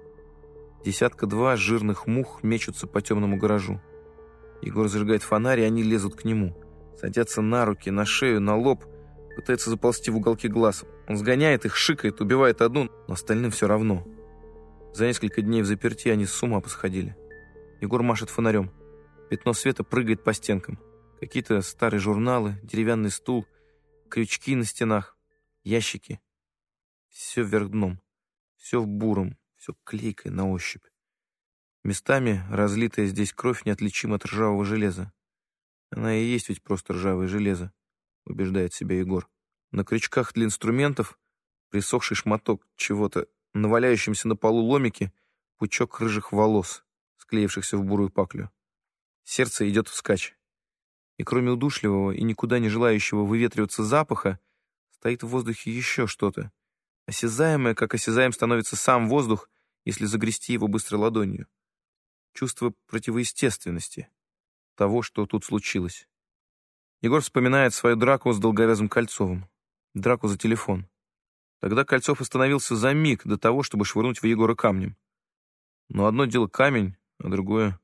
1-2 жирных мух мечутся по темному гаражу. Егор зажигает фонарь, и они лезут к нему. Садятся на руки, на шею, на лоб, пытаются заползти в уголки глаз. Он сгоняет их, шикает, убивает одну, но остальным все равно. За несколько дней в заперти они с ума посходили. Егор машет фонарем. Пятно света прыгает по стенкам. Какие-то старые журналы, деревянный стул, крючки на стенах, ящики. Все вверх дном, все в буром, все клейкое на ощупь. Местами разлитая здесь кровь неотличима от ржавого железа. Она и есть ведь просто ржавое железо, убеждает себя Егор. На крючках для инструментов присохший шматок чего-то, на валяющемся на полу ломике пучок рыжих волос, склеившихся в бурую паклю. Сердце идет вскачь. И кроме удушливого и никуда не желающего выветриваться запаха, стоит в воздухе еще что-то, осязаемое, как осязаем становится сам воздух, если загрести его быстрой ладонью. Чувство противоестественности, того, что тут случилось. Егор вспоминает свою драку с долговязым Кольцовым. Драку за телефон. Тогда Кольцов остановился за миг до того, чтобы швырнуть в Егора камнем. Но одно дело камень, а другое...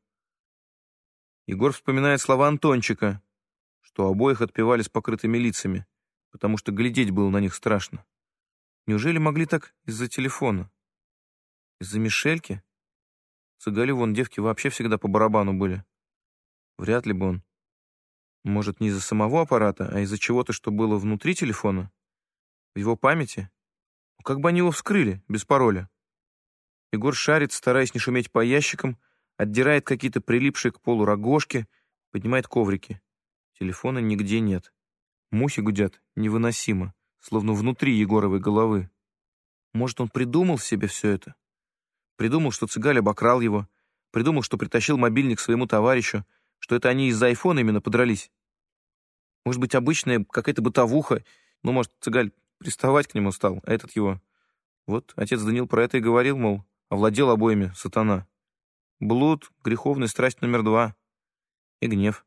Егор вспоминает слова Антончика, что обоих отпевали с покрытыми лицами. потому что глядеть было на них страшно. Неужели могли так из-за телефона? Из-за Мишельки? Цыгалю вон девки вообще всегда по барабану были. Вряд ли бы он. Может, не из-за самого аппарата, а из-за чего-то, что было внутри телефона? В его памяти? Ну, как бы они его вскрыли, без пароля? Егор шарит, стараясь не шуметь по ящикам, отдирает какие-то прилипшие к полу рогожки, поднимает коврики. Телефона нигде нет. Мухи гудят невыносимо, словно внутри Егоровой головы. Может, он придумал себе все это? Придумал, что Цыгаль обокрал его, придумал, что притащил мобильник своему товарищу, что это они из-за айфона именно подрались. Может быть, обычная какая-то бытовуха, ну, может, Цыгаль приставать к нему стал, а этот его... Вот отец Данил про это и говорил, мол, овладел обоими сатана. Блуд, греховная страсть номер 2 и гнев.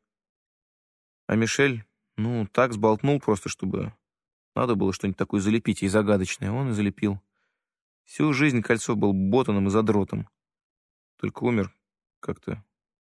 А Мишель, ну, так сболтнул просто, чтобы надо было что-нибудь такое залепить, и загадочное. Он и залепил. Всю жизнь Кольцов был ботаном и задротом. Только умер как-то.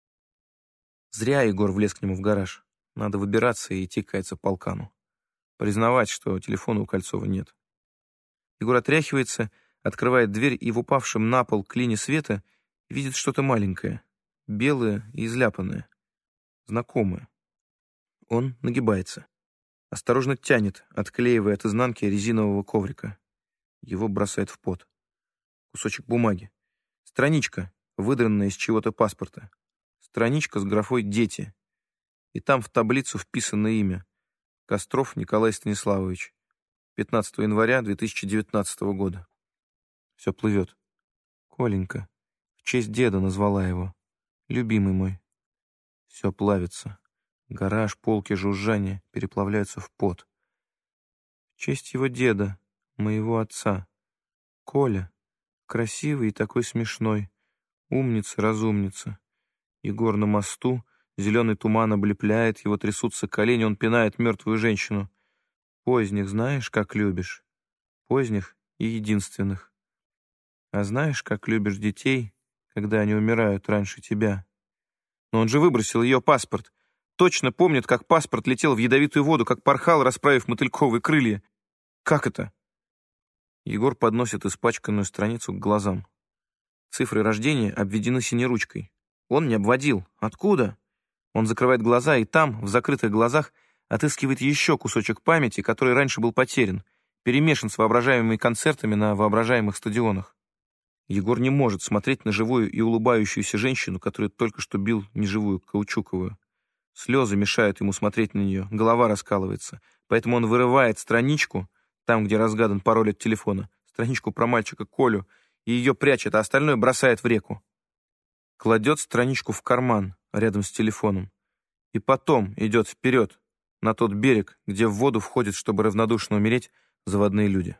Зря Егор влез к нему в гараж. Надо выбираться и идти каяться полкану. Признавать, что телефона у Кольцова нет. Егор отряхивается, открывает дверь и в упавшем на пол клине света видит что-то маленькое, белое и изляпанное, знакомое. Он нагибается. Осторожно тянет, отклеивая от изнанки резинового коврика. Его бросает в пот. Кусочек бумаги. Страничка, выдранная из чего-то паспорта. Страничка с графой «Дети». И там в таблицу вписано имя. Костров Николай Станиславович. 15 января 2019 года. Все плывет. Коленька. В честь деда назвала его. Любимый мой. Все плавится. Гараж, полки, жужжание переплавляются в пот. В честь его деда, моего отца. Коля. Красивый и такой смешной. Умница, разумница. Егор на мосту. Зеленый туман облепляет, его трясутся колени, он пинает мертвую женщину. Поздних знаешь, как любишь? Поздних и единственных. А знаешь, как любишь детей, когда они умирают раньше тебя? Но он же выбросил ее паспорт. Точно помнит, как паспорт летел в ядовитую воду, как порхал, расправив мотыльковые крылья. Как это? Егор подносит испачканную страницу к глазам. Цифры рождения обведены синей ручкой. Он не обводил. Откуда? Он закрывает глаза, и там, в закрытых глазах, отыскивает еще кусочек памяти, который раньше был потерян, перемешан с воображаемыми концертами на воображаемых стадионах. Егор не может смотреть на живую и улыбающуюся женщину, которую только что бил неживую каучуковую. Слезы мешают ему смотреть на нее, голова раскалывается. Поэтому он вырывает страничку, там, где разгадан пароль от телефона, страничку про мальчика Колю, и ее прячет, а остальное бросает в реку. Кладет страничку в карман рядом с телефоном. И потом идет вперед, на тот берег, где в воду входят, чтобы равнодушно умереть, заводные люди.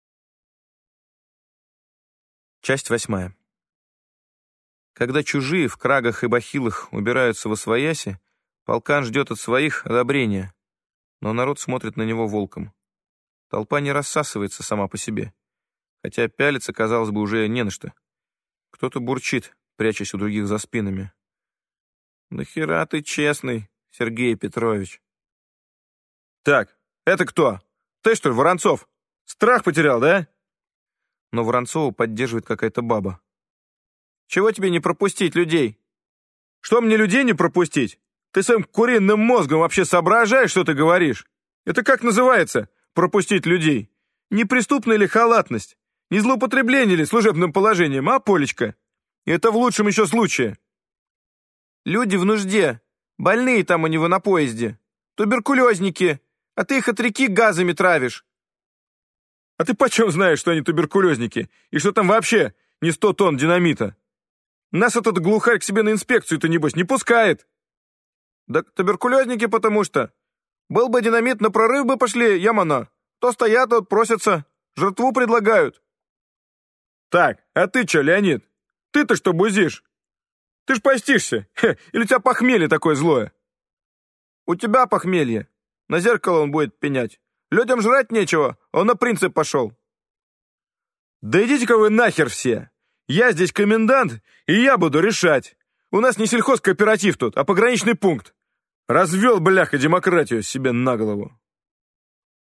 Часть 8. Когда чужие в крагах и бахилах убираются восвояси, полкан ждет от своих одобрения, но народ смотрит на него волком. Толпа не рассасывается сама по себе, хотя пялиться, казалось бы, уже не на что. Кто-то бурчит, прячась у других за спинами. «Да хера ты честный, Сергей Петрович!» «Так, это кто? Ты, что ли, Воронцов? Страх потерял, да?» Но Воронцова поддерживает какая-то баба. «Чего тебе не пропустить людей?» «Что мне людей не пропустить? Ты своим куриным мозгом вообще соображаешь, что ты говоришь? Это как называется, пропустить людей? Неприступная ли халатность? Не злоупотребление ли служебным положением, а, Полечка? И это в лучшем еще случае. Люди в нужде, больные там у него на поезде, туберкулезники, а ты их от реки газами травишь». «А ты почем знаешь, что они туберкулезники? И что там вообще не 100 тонн динамита? Нас этот глухарь к себе на инспекцию-то, небось, не пускает». «Да туберкулезники потому что. Был бы динамит, на прорыв бы пошли, ямана. То стоят, то просятся, жертву предлагают». «Так, а ты че, Леонид? Ты-то что бузишь? Ты ж постишься. Или у тебя похмелье такое злое?» «У тебя похмелье. На зеркало он будет пенять. Людям жрать нечего, он на принцип пошел». «Да идите-ка вы нахер все. Я здесь комендант, и я буду решать. У нас не сельхозкооператив тут, а пограничный пункт. Развел, бляха, демократию себе на голову».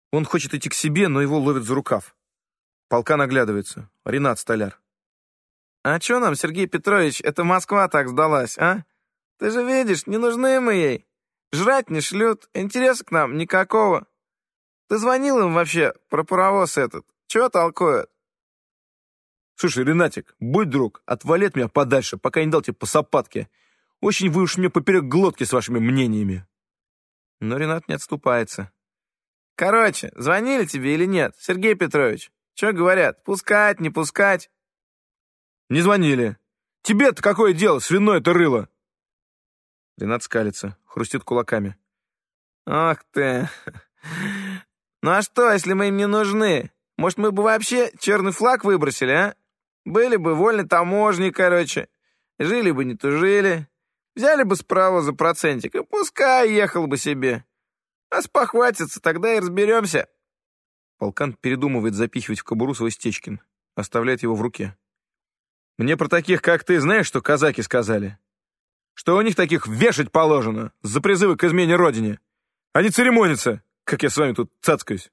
Он хочет идти к себе, но его ловят за рукав. Полкан оглядывается. Ренат, столяр. «А чё нам, Сергей Петрович, эта Москва так сдалась, а? Ты же видишь, не нужны мы ей. Жрать не шлют, интереса к нам никакого. Ты звонил им вообще про паровоз этот? Чё толкуют?» Слушай, Ренатик, будь друг, отвали от меня подальше, пока не дал тебе по сапатке. Очень вы уж мне поперек глотки с вашими мнениями. Но Ренат не отступается. «Короче, звонили тебе или нет, Сергей Петрович? Чё говорят, пускать, не пускать?» Не звонили. Тебе-то какое дело, свиное ты рыло? Ренат скалится, хрустит кулаками. «Ах ты! Ну а что, если мы им не нужны? Может, мы бы вообще черный флаг выбросили, а? Были бы вольной таможней, короче. Жили бы, не тужили. Взяли бы справа за процентик, и пускай ехал бы себе. А спохватится, тогда и разберемся». Полкан передумывает запихивать в кобуру свой Стечкин. Оставляет его в руке. Мне про таких, как ты, знаешь, что казаки сказали? Что у них таких вешать положено за призывы к измене родине. Они церемонятся, как я с вами тут цацкаюсь.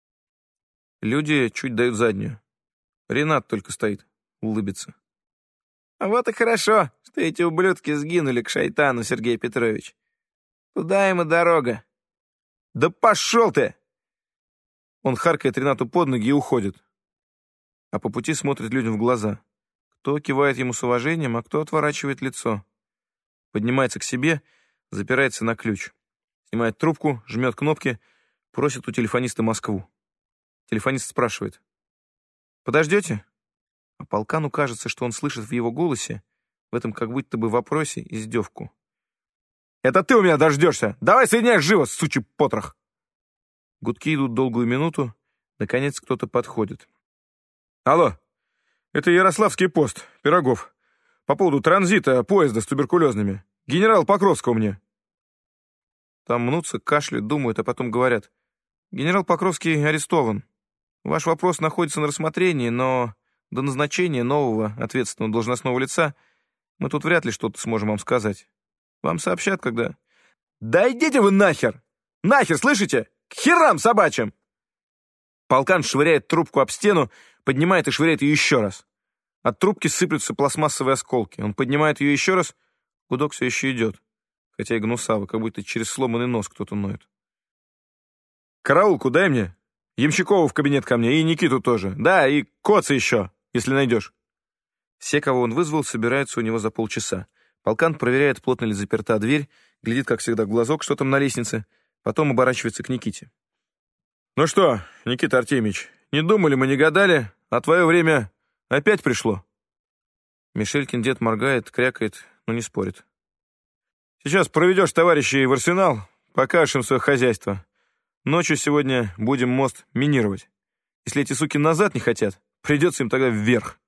Люди чуть дают заднюю. Ренат только стоит, улыбится. «А вот и хорошо, что эти ублюдки сгинули к шайтану, Сергей Петрович. Туда им и дорога». Да пошел ты! Он харкает Ренату под ноги и уходит. А по пути смотрит людям в глаза. Кто кивает ему с уважением, а кто отворачивает лицо. Поднимается к себе, запирается на ключ. Снимает трубку, жмет кнопки, просит у телефониста Москву. Телефонист спрашивает. «Подождете?» А полкану кажется, что он слышит в его голосе, в этом как будто бы вопросе, издевку. «Это ты у меня дождешься! Давай соединяй живо, сучий потрох!» Гудки идут долгую минуту. Наконец кто-то подходит. «Алло, это Ярославский пост, Пирогов. По поводу транзита поезда с туберкулезными. Генерал Покровского мне». Там мнутся, кашляют, думают, а потом говорят. «Генерал Покровский арестован. Ваш вопрос находится на рассмотрении, но до назначения нового ответственного должностного лица мы тут вряд ли что-то сможем вам сказать. Вам сообщат, когда...» «Да идите вы нахер! Нахер, слышите? К херам собачьим!» Полкан швыряет трубку об стену, поднимает и швыряет ее еще раз. От трубки сыплются пластмассовые осколки. Он поднимает ее еще раз, гудок все еще идет, хотя и гнусаво, как будто через сломанный нос кто-то ноет. «Караулку дай мне. Ямщикову в кабинет ко мне, и Никиту тоже. Да, и Коца еще, если найдешь». Все, кого он вызвал, собираются у него за полчаса. Полкан проверяет, плотно ли заперта дверь, глядит, как всегда, в глазок, что там на лестнице, потом оборачивается к Никите. «Ну что, Никита Артемьевич, не думали мы, не гадали, а твое время опять пришло?» Мишелькин дед моргает, крякает, но не спорит. «Сейчас проведешь товарищей в арсенал, покажешь им свое хозяйство. Ночью сегодня будем мост минировать. Если эти суки назад не хотят, придется им тогда вверх».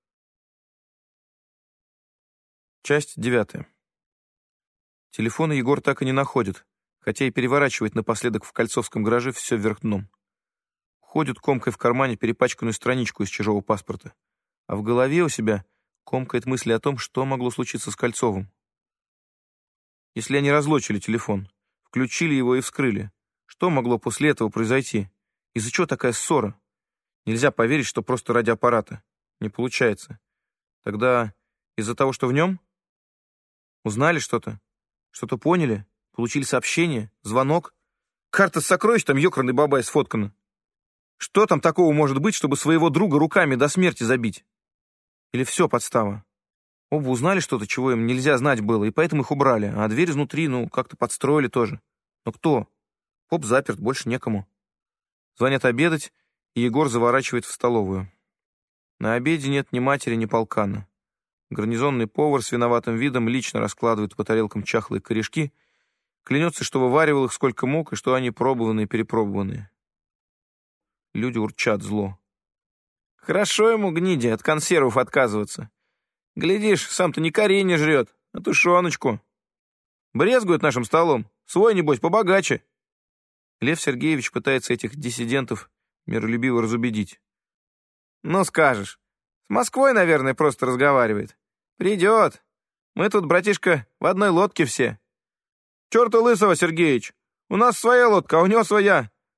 Часть 9. Телефона Егор так и не находит, хотя и переворачивает напоследок в Кольцовском гараже все вверх дном. Ходит, комкой в кармане перепачканную страничку из чужого паспорта, а в голове у себя комкает мысли о том, что могло случиться с Кольцовым. Если они разлочили телефон, включили его и вскрыли, что могло после этого произойти? Из-за чего такая ссора? Нельзя поверить, что просто ради аппарата. Не получается. Тогда из-за того, что в нем? Узнали что-то? Что-то поняли? Получили сообщение? Звонок? Карта с сокровищ там ёкарный бабай сфоткана. Что там такого может быть, чтобы своего друга руками до смерти забить? Или все подстава? Оба узнали что-то, чего им нельзя знать было, и поэтому их убрали, а дверь изнутри, как-то подстроили тоже. Но кто? Поп заперт, больше некому. Звонят обедать, и Егор заворачивает в столовую. На обеде нет ни матери, ни полкана. Гарнизонный повар с виноватым видом лично раскладывает по тарелкам чахлые корешки, клянется, что вываривал их сколько мог, и что они пробованные и перепробованные. Люди урчат зло. Хорошо ему, гниде, от консервов отказываться. Глядишь, сам-то не коренья жрет, а тушеночку. Брезгует нашим столом. Свой, небось, побогаче. Лев Сергеевич пытается этих диссидентов миролюбиво разубедить. Ну, скажешь. С Москвой, наверное, просто разговаривает. Придет. Мы тут, братишка, в одной лодке все. Черта лысого, Сергеич. У нас своя лодка, а у него своя.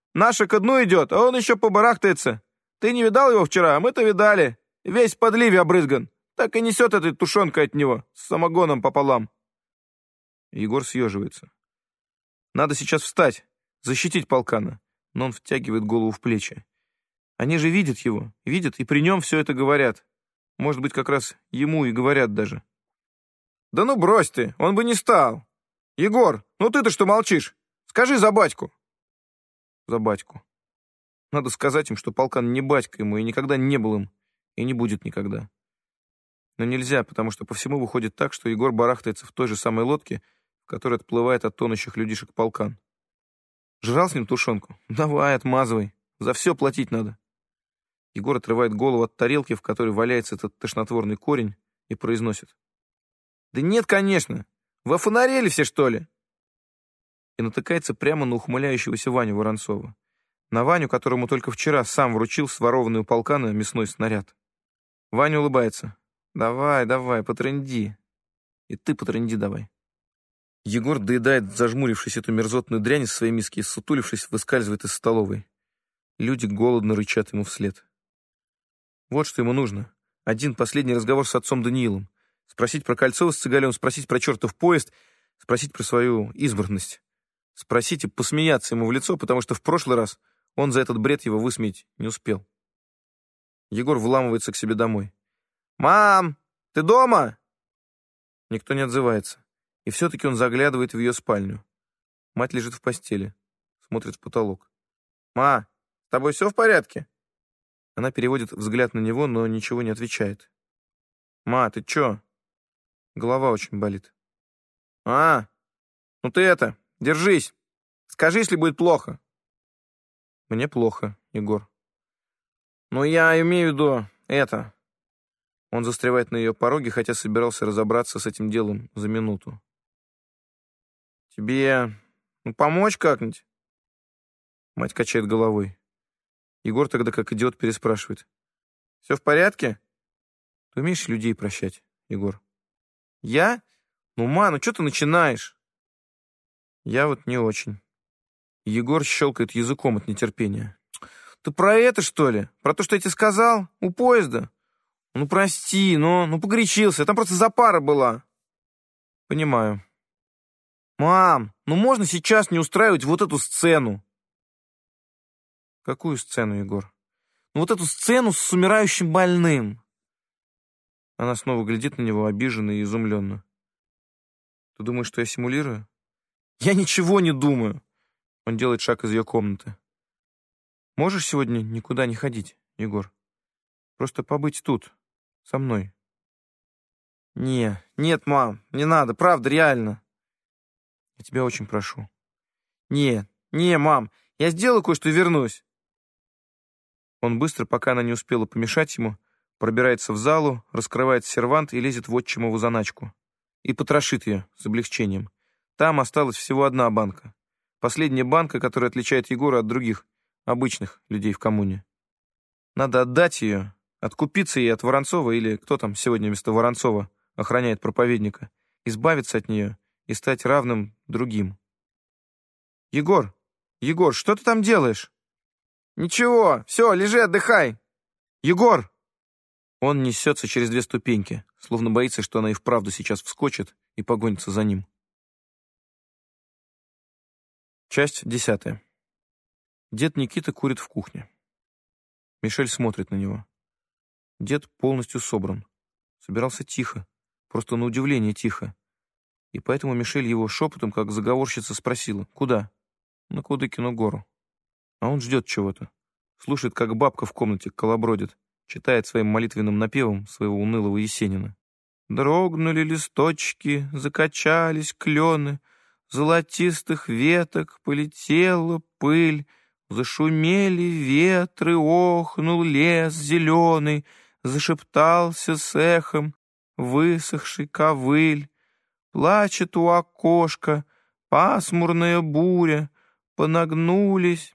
Наша ко дну идет, а он еще побарахтается. Ты не видал его вчера, а мы-то видали. Весь в подливе обрызган. Так и несет этой тушенкой от него, с самогоном пополам». Егор съеживается. Надо сейчас встать, защитить полкана. Но он втягивает голову в плечи. Они же видят его, видят, и при нем все это говорят. Может быть, как раз ему и говорят даже. «Да ну брось ты, он бы не стал. Егор, ну ты-то что молчишь? Скажи за батьку». За батьку. Надо сказать им, что полкан не батька ему и никогда не был им, и не будет никогда. Но нельзя, потому что по всему выходит так, что Егор барахтается в той же самой лодке, в которой отплывает от тонущих людишек полкан. Жрал с ним тушенку? Давай, отмазывай. За все платить надо. Егор отрывает голову от тарелки, в которой валяется этот тошнотворный корень, и произносит: «Да нет, конечно. Вы офонарели все, что ли?» И натыкается прямо на ухмыляющегося Ваню Воронцова. На Ваню, которому только вчера сам вручил сворованный у полкана мясной снаряд. Ваня улыбается. «Давай, давай, потрынди. И ты потрынди давай». Егор доедает, зажмурившись эту мерзотную дрянь из своей миски, и, сутулившись, выскальзывает из столовой. Люди голодно рычат ему вслед. Вот что ему нужно. Один последний разговор с отцом Даниилом. Спросить про Кольцова с Цыгалем, спросить про чертов поезд, спросить про свою избранность. Спросить и посмеяться ему в лицо, потому что в прошлый раз он за этот бред его высмеять не успел. Егор вламывается к себе домой. «Мам, ты дома?» Никто не отзывается. И все-таки он заглядывает в ее спальню. Мать лежит в постели, смотрит в потолок. «Ма, с тобой все в порядке?» Она переводит взгляд на него, но ничего не отвечает. «Ма, ты че?» Голова очень болит. «А, ну ты это, держись. Скажи, если будет плохо». «Мне плохо, Егор». «Ну, я имею в виду это». Он застревает на ее пороге, хотя собирался разобраться с этим делом за минуту. «Тебе помочь как-нибудь?» Мать качает головой. Егор тогда как идиот переспрашивает. «Все в порядке?» Ты умеешь людей прощать, Егор? «Я? Ну, ма, ну что ты начинаешь?» Я вот не очень. Егор щелкает языком от нетерпения. «Ты про это, что ли? Про то, что я тебе сказал? У поезда? Ну, прости, ну погорячился, там просто запара была». Понимаю. «Мам, ну можно сейчас не устраивать вот эту сцену?» Какую сцену, Егор? Ну, вот эту сцену с умирающим больным. Она снова глядит на него обиженно и изумленно. Ты думаешь, что я симулирую? Я ничего не думаю. Он делает шаг из ее комнаты. Можешь сегодня никуда не ходить, Егор? Просто побыть тут, со мной. Нет, мам, не надо, правда, реально. Я тебя очень прошу. Не, мам, я сделаю кое-что и вернусь. Он быстро, пока она не успела помешать ему, пробирается в залу, раскрывает сервант и лезет в отчимову заначку. И потрошит ее с облегчением. Там осталась всего одна банка. Последняя банка, которая отличает Егора от других, обычных людей в коммуне. Надо отдать ее, откупиться ей от Воронцова, или кто там сегодня вместо Воронцова охраняет проповедника, избавиться от нее и стать равным другим. Егор, что ты там делаешь? Ничего, все, лежи, отдыхай. Егор! Он несется через 2 ступеньки, словно боится, что она и вправду сейчас вскочит и погонится за ним. Часть 10. Дед Никита курит в кухне. Мишель смотрит на него. Дед полностью собран. Собирался тихо, просто на удивление тихо. И поэтому Мишель его шепотом, как заговорщица, спросила: «Куда?» «На Кудыкину гору». А он ждет чего-то. Слушает, как бабка в комнате колобродит, читает своим молитвенным напевом своего унылого Есенина. Дрогнули листочки, закачались клены, золотистых веток полетела пыль, зашумели ветры, охнул лес зеленый, зашептался с эхом высохший ковыль. Плачет у окошка пасмурная буря, понагнулись.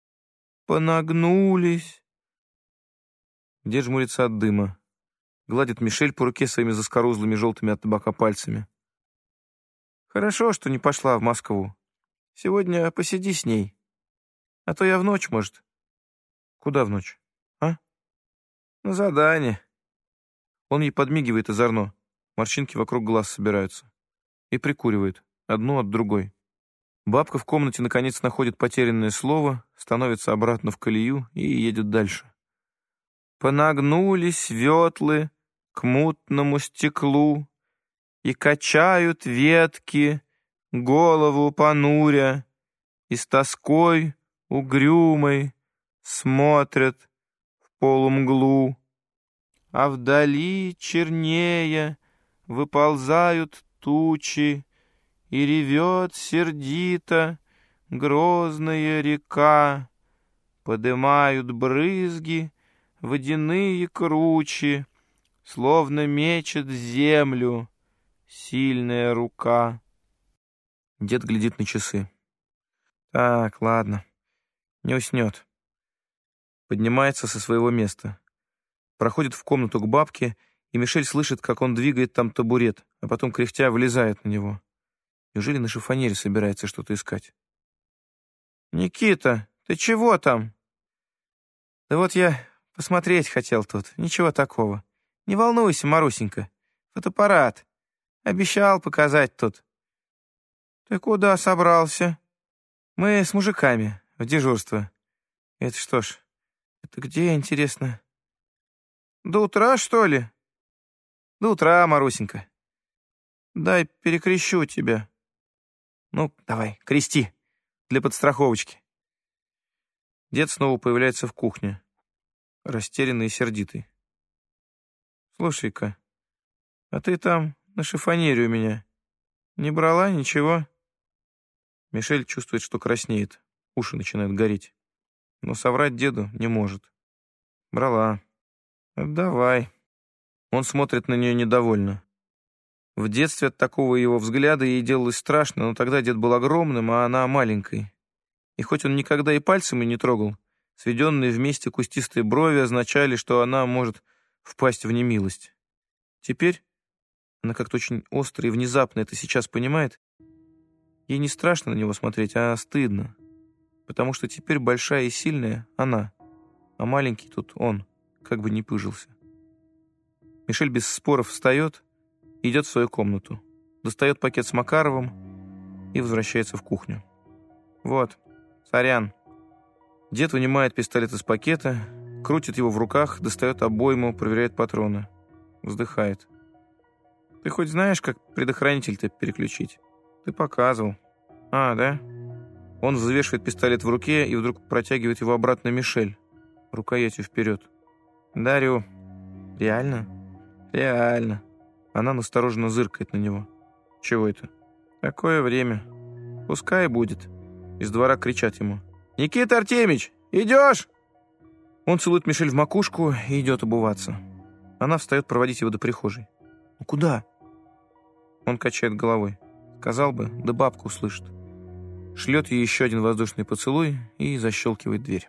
Дед жмурится от дыма. Гладит Мишель по руке своими заскорузлыми желтыми от табака пальцами. Хорошо, что не пошла в Москву. Сегодня посиди с ней. А то я в ночь, может». «Куда в ночь? А?» «На задание». Он ей подмигивает озорно. Морщинки вокруг глаз собираются. И прикуривает, одну от другой. Бабка в комнате наконец находит потерянное слово, становится обратно в колею и едет дальше. «Понагнулись ветлы к мутному стеклу и качают ветки, голову понуря, и с тоской угрюмой смотрят в полумглу. А вдали чернее выползают тучи, и ревет сердито грозная река. Подымают брызги водяные кручи, словно мечет землю сильная рука». Дед глядит на часы. «Так, ладно, не уснет». Поднимается со своего места. Проходит в комнату к бабке, и Мишель слышит, как он двигает там табурет, а потом, кряхтя, влезает на него. Неужели на шифонере собирается что-то искать? «Никита, ты чего там?» «Да вот я посмотреть хотел тут, ничего такого. Не волнуйся, Марусенька, фотоаппарат. Обещал показать тут». «Ты куда собрался?» «Мы с мужиками в дежурство». «Это что ж, это где, интересно?» «До утра, что ли?» «До утра, Марусенька». «Дай перекрещу тебя». «Ну, давай, крести, для подстраховочки». Дед снова появляется в кухне, растерянный и сердитый. «Слушай-ка, а ты там на шифонере у меня не брала ничего?» Мишель чувствует, что краснеет, уши начинают гореть. Но соврать деду не может. «Брала». «Давай». Он смотрит на нее недовольно. В детстве от такого его взгляда ей делалось страшно, но тогда дед был огромным, а она маленькой. И хоть он никогда и пальцем ее не трогал, сведенные вместе кустистые брови означали, что она может впасть в немилость. Теперь она как-то очень остро и внезапно это сейчас понимает. Ей не страшно на него смотреть, а стыдно. Потому что теперь большая и сильная она, а маленький тут он, как бы не пыжился. Мишель без споров встает и идет в свою комнату, достает пакет с Макаровым и возвращается в кухню. «Вот, сорян». Дед вынимает пистолет из пакета, крутит его в руках, достает обойму, проверяет патроны. Вздыхает. «Ты хоть знаешь, как предохранитель-то переключить? Ты показывал». «А, да?» Он взвешивает пистолет в руке и вдруг протягивает его обратно Мишель, рукоятью вперед. «Дарю». «Реально?» «Реально». Она настороженно зыркает на него. «Чего это?» «Такое время. Пускай будет». Из двора кричат ему. «Никита Артемич, идешь?» Он целует Мишель в макушку и идет обуваться. Она встает проводить его до прихожей. «Ну куда?» Он качает головой. Сказал бы, да бабка услышит. Шлет ей еще один воздушный поцелуй и защелкивает дверь.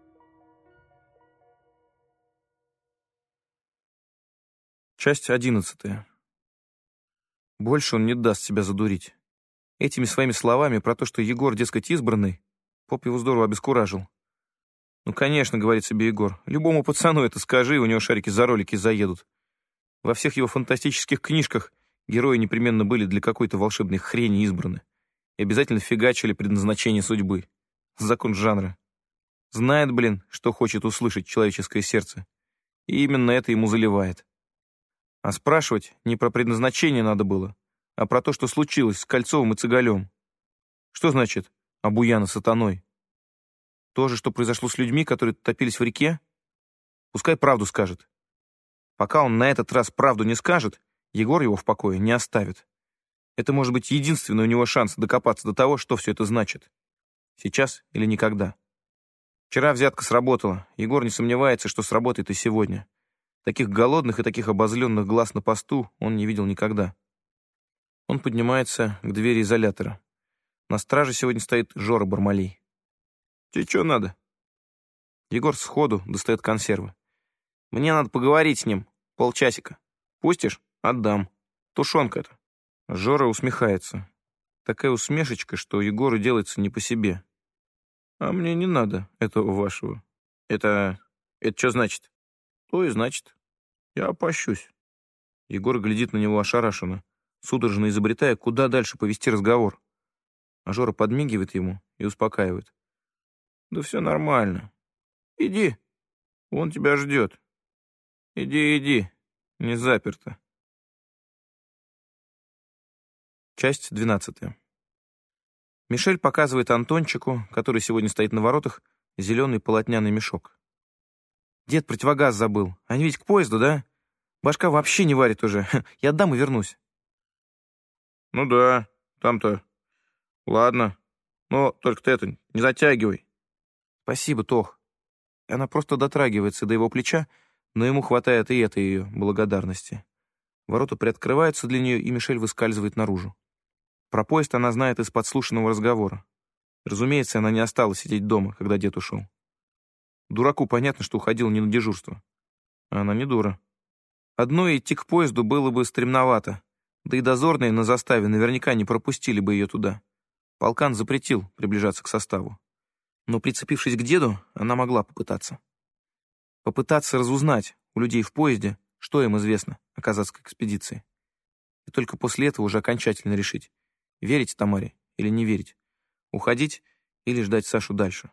Часть 11. Больше он не даст себя задурить. Этими своими словами про то, что Егор, дескать, избранный, поп его здорово обескуражил. «Ну, конечно, — говорит себе Егор, — любому пацану это скажи, у него шарики за ролики заедут. Во всех его фантастических книжках герои непременно были для какой-то волшебной хрени избраны и обязательно фигачили предназначение судьбы. Закон жанра. Знает, блин, что хочет услышать человеческое сердце, и именно это ему заливает. А спрашивать не про предназначение надо было, а про то, что случилось с Кольцовым и Цыгалем. Что значит «обуяна сатаной»? То же, что произошло с людьми, которые топились в реке? Пускай правду скажет. Пока он на этот раз правду не скажет, Егор его в покое не оставит. Это может быть единственный у него шанс докопаться до того, что все это значит. Сейчас или никогда. Вчера взятка сработала. Егор не сомневается, что сработает и сегодня. Таких голодных и таких обозленных глаз на посту он не видел никогда. Он поднимается к двери изолятора. На страже сегодня стоит Жора Бармалей. «Тебе что надо?» Егор сходу достает консервы. «Мне надо поговорить с ним. Полчасика. Пустишь? Отдам. Тушенка это». Жора усмехается. Такая усмешечка, что Егору делается не по себе. А мне не надо этого вашего. Это что значит? То и значит. Я опощусь. Егор глядит на него ошарашенно, судорожно изобретая, куда дальше повести разговор. А Жора подмигивает ему и успокаивает. Да все нормально. Иди, он тебя ждет. Иди, не заперто. Часть 12. Мишель показывает Антончику, который сегодня стоит на воротах, зеленый полотняный мешок. Дед противогаз забыл. Они ведь к поезду, да? Башка вообще не варит уже. Я отдам и вернусь. Ну да, там-то. Ладно. Но только ты это, не затягивай. Спасибо, Тох. Она просто дотрагивается до его плеча, но ему хватает и этой ее благодарности. Ворота приоткрываются для нее, и Мишель выскальзывает наружу. Про поезд она знает из подслушанного разговора. Разумеется, она не осталась сидеть дома, когда дед ушел. Дураку понятно, что уходил не на дежурство. А она не дура. Одной идти к поезду было бы стремновато, да и дозорные на заставе наверняка не пропустили бы ее туда. Полкан запретил приближаться к составу. Но, прицепившись к деду, она могла попытаться. Попытаться разузнать у людей в поезде, что им известно о казацкой экспедиции. И только после этого уже окончательно решить, верить Тамаре или не верить, уходить или ждать Сашу дальше.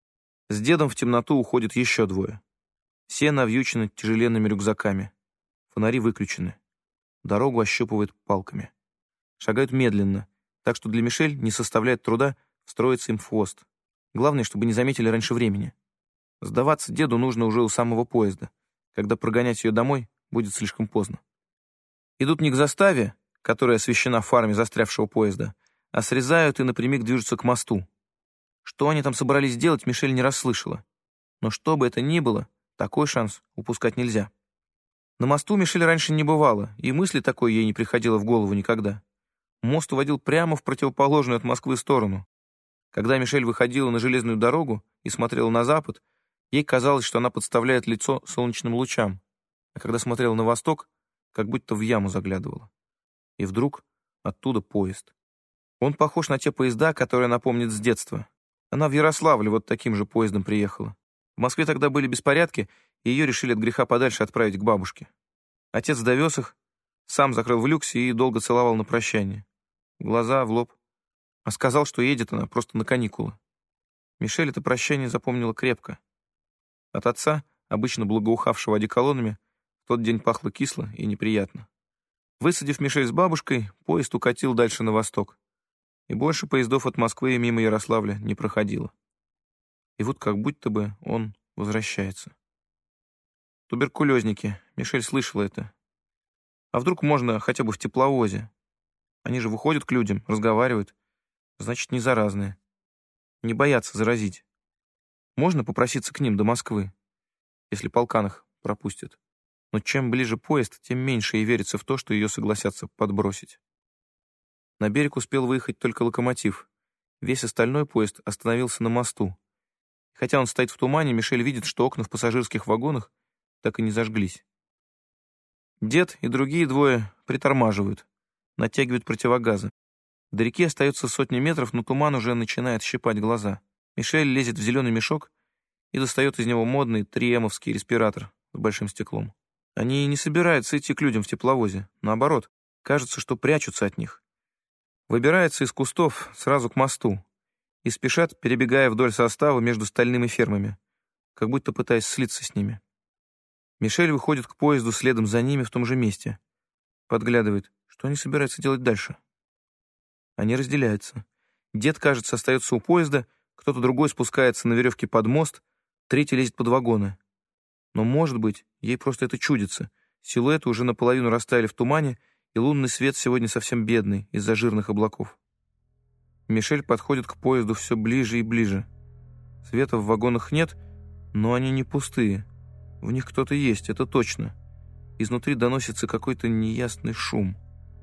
С дедом в темноту уходят еще двое. Все навьючены тяжеленными рюкзаками. Фонари выключены. Дорогу ощупывают палками. Шагают медленно, так что для Мишель не составляет труда встроиться им в хвост. Главное, чтобы не заметили раньше времени. Сдаваться деду нужно уже у самого поезда, когда прогонять ее домой будет слишком поздно. Идут не к заставе, которая освещена фарами застрявшего поезда, а срезают и напрямик движутся к мосту. Что они там собрались делать, Мишель не расслышала. Но что бы это ни было, такой шанс упускать нельзя. На мосту Мишель раньше не бывала, и мысли такой ей не приходило в голову никогда. Мост уводил прямо в противоположную от Москвы сторону. Когда Мишель выходила на железную дорогу и смотрела на запад, ей казалось, что она подставляет лицо солнечным лучам, а когда смотрела на восток, как будто в яму заглядывала. И вдруг оттуда поезд. Он похож на те поезда, которые она помнит с детства. Она в Ярославле вот таким же поездом приехала. В Москве тогда были беспорядки, и ее решили от греха подальше отправить к бабушке. Отец довез их, сам закрыл в люксе и долго целовал на прощание. В глаза, в лоб. А сказал, что едет она просто на каникулы. Мишель это прощание запомнила крепко. От отца, обычно благоухавшего одеколонами, в тот день пахло кисло и неприятно. Высадив Мишель с бабушкой, поезд укатил дальше на восток. И больше поездов от Москвы мимо Ярославля не проходило. И вот как будто бы он возвращается. Туберкулезники. Мишель слышала это. А вдруг можно хотя бы в тепловозе? Они же выходят к людям, разговаривают. Значит, не заразные. Не боятся заразить. Можно попроситься к ним до Москвы, если полкан их пропустят. Но чем ближе поезд, тем меньше ей верится в то, что ее согласятся подбросить. На берег успел выехать только локомотив. Весь остальной поезд остановился на мосту. Хотя он стоит в тумане, Мишель видит, что окна в пассажирских вагонах так и не зажглись. Дед и другие двое притормаживают, натягивают противогазы. До реки остается сотни метров, но туман уже начинает щипать глаза. Мишель лезет в зеленый мешок и достает из него модный 3М-овский респиратор с большим стеклом. Они и не собираются идти к людям в тепловозе. Наоборот, кажется, что прячутся от них. Выбираются из кустов сразу к мосту и спешат, перебегая вдоль состава между стальными фермами, как будто пытаясь слиться с ними. Мишель выходит к поезду следом за ними в том же месте. Подглядывает, что они собираются делать дальше. Они разделяются. Дед, кажется, остается у поезда, кто-то другой спускается на веревке под мост, третий лезет под вагоны. Но, может быть, ей просто это чудится. Силуэты уже наполовину растаяли в тумане, и лунный свет сегодня совсем бедный из-за жирных облаков. Мишель подходит к поезду все ближе и ближе. Света в вагонах нет, но они не пустые. В них кто-то есть, это точно. Изнутри доносится какой-то неясный шум.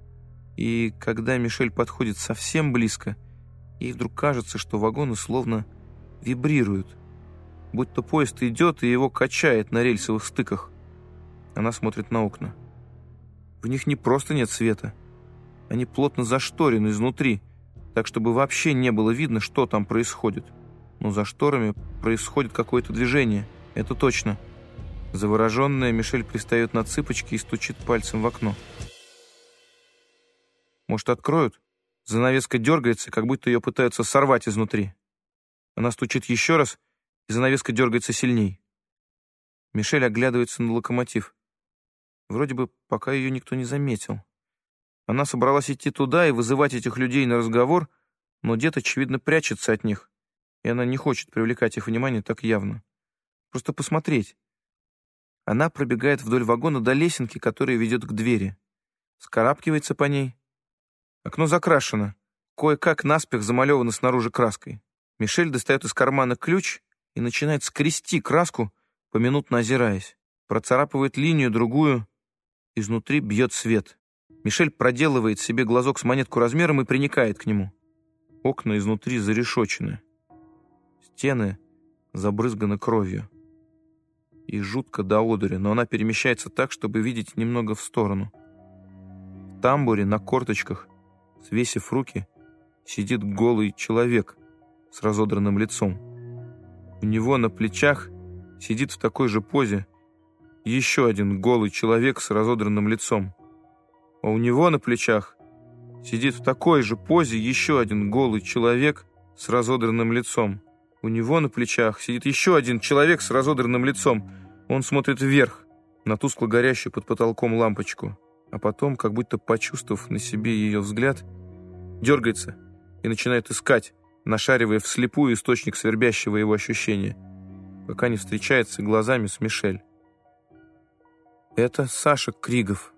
И когда Мишель подходит совсем близко, ей вдруг кажется, что вагоны словно вибрируют, будто поезд идет и его качает на рельсовых стыках. Она смотрит на окна. В них не просто нет света. Они плотно зашторены изнутри, так чтобы вообще не было видно, что там происходит. но за шторами происходит какое-то движение. Это точно. Завороженная, Мишель пристает на цыпочки и стучит пальцем в окно. Может, откроют? Занавеска дергается, как будто ее пытаются сорвать изнутри. Она стучит еще раз, и занавеска дергается сильней. Мишель оглядывается на локомотив. Вроде бы пока ее никто не заметил. Она собралась идти туда и вызывать этих людей на разговор, но дед, очевидно, прячется от них, и она не хочет привлекать их внимание так явно. Просто посмотреть. Она пробегает вдоль вагона до лесенки, которая ведет к двери. Вскарабкивается по ней. Окно закрашено. Кое-как наспех замалевано снаружи краской. Мишель достает из кармана ключ и начинает скрести краску, поминутно озираясь. Процарапывает линию, другую. Изнутри бьет свет. Мишель проделывает себе глазок с монетку размером и приникает к нему. Окна изнутри зарешочены. Стены забрызганы кровью. И жутко до одури, но она перемещается так, чтобы видеть немного в сторону. В тамбуре на корточках, свесив руки, сидит голый человек с разодранным лицом. У него на плечах сидит в такой же позе еще один голый человек с разодранным лицом. А у него на плечах сидит в такой же позе еще один голый человек с разодранным лицом. У него на плечах сидит еще один человек с разодранным лицом. Он смотрит вверх, на тускло горящую под потолком лампочку, а потом, как будто почувствовав на себе ее взгляд, дергается и начинает искать, нашаривая вслепую источник свербящего его ощущения, пока не встречается глазами с Мишель. Это Саша Кригов.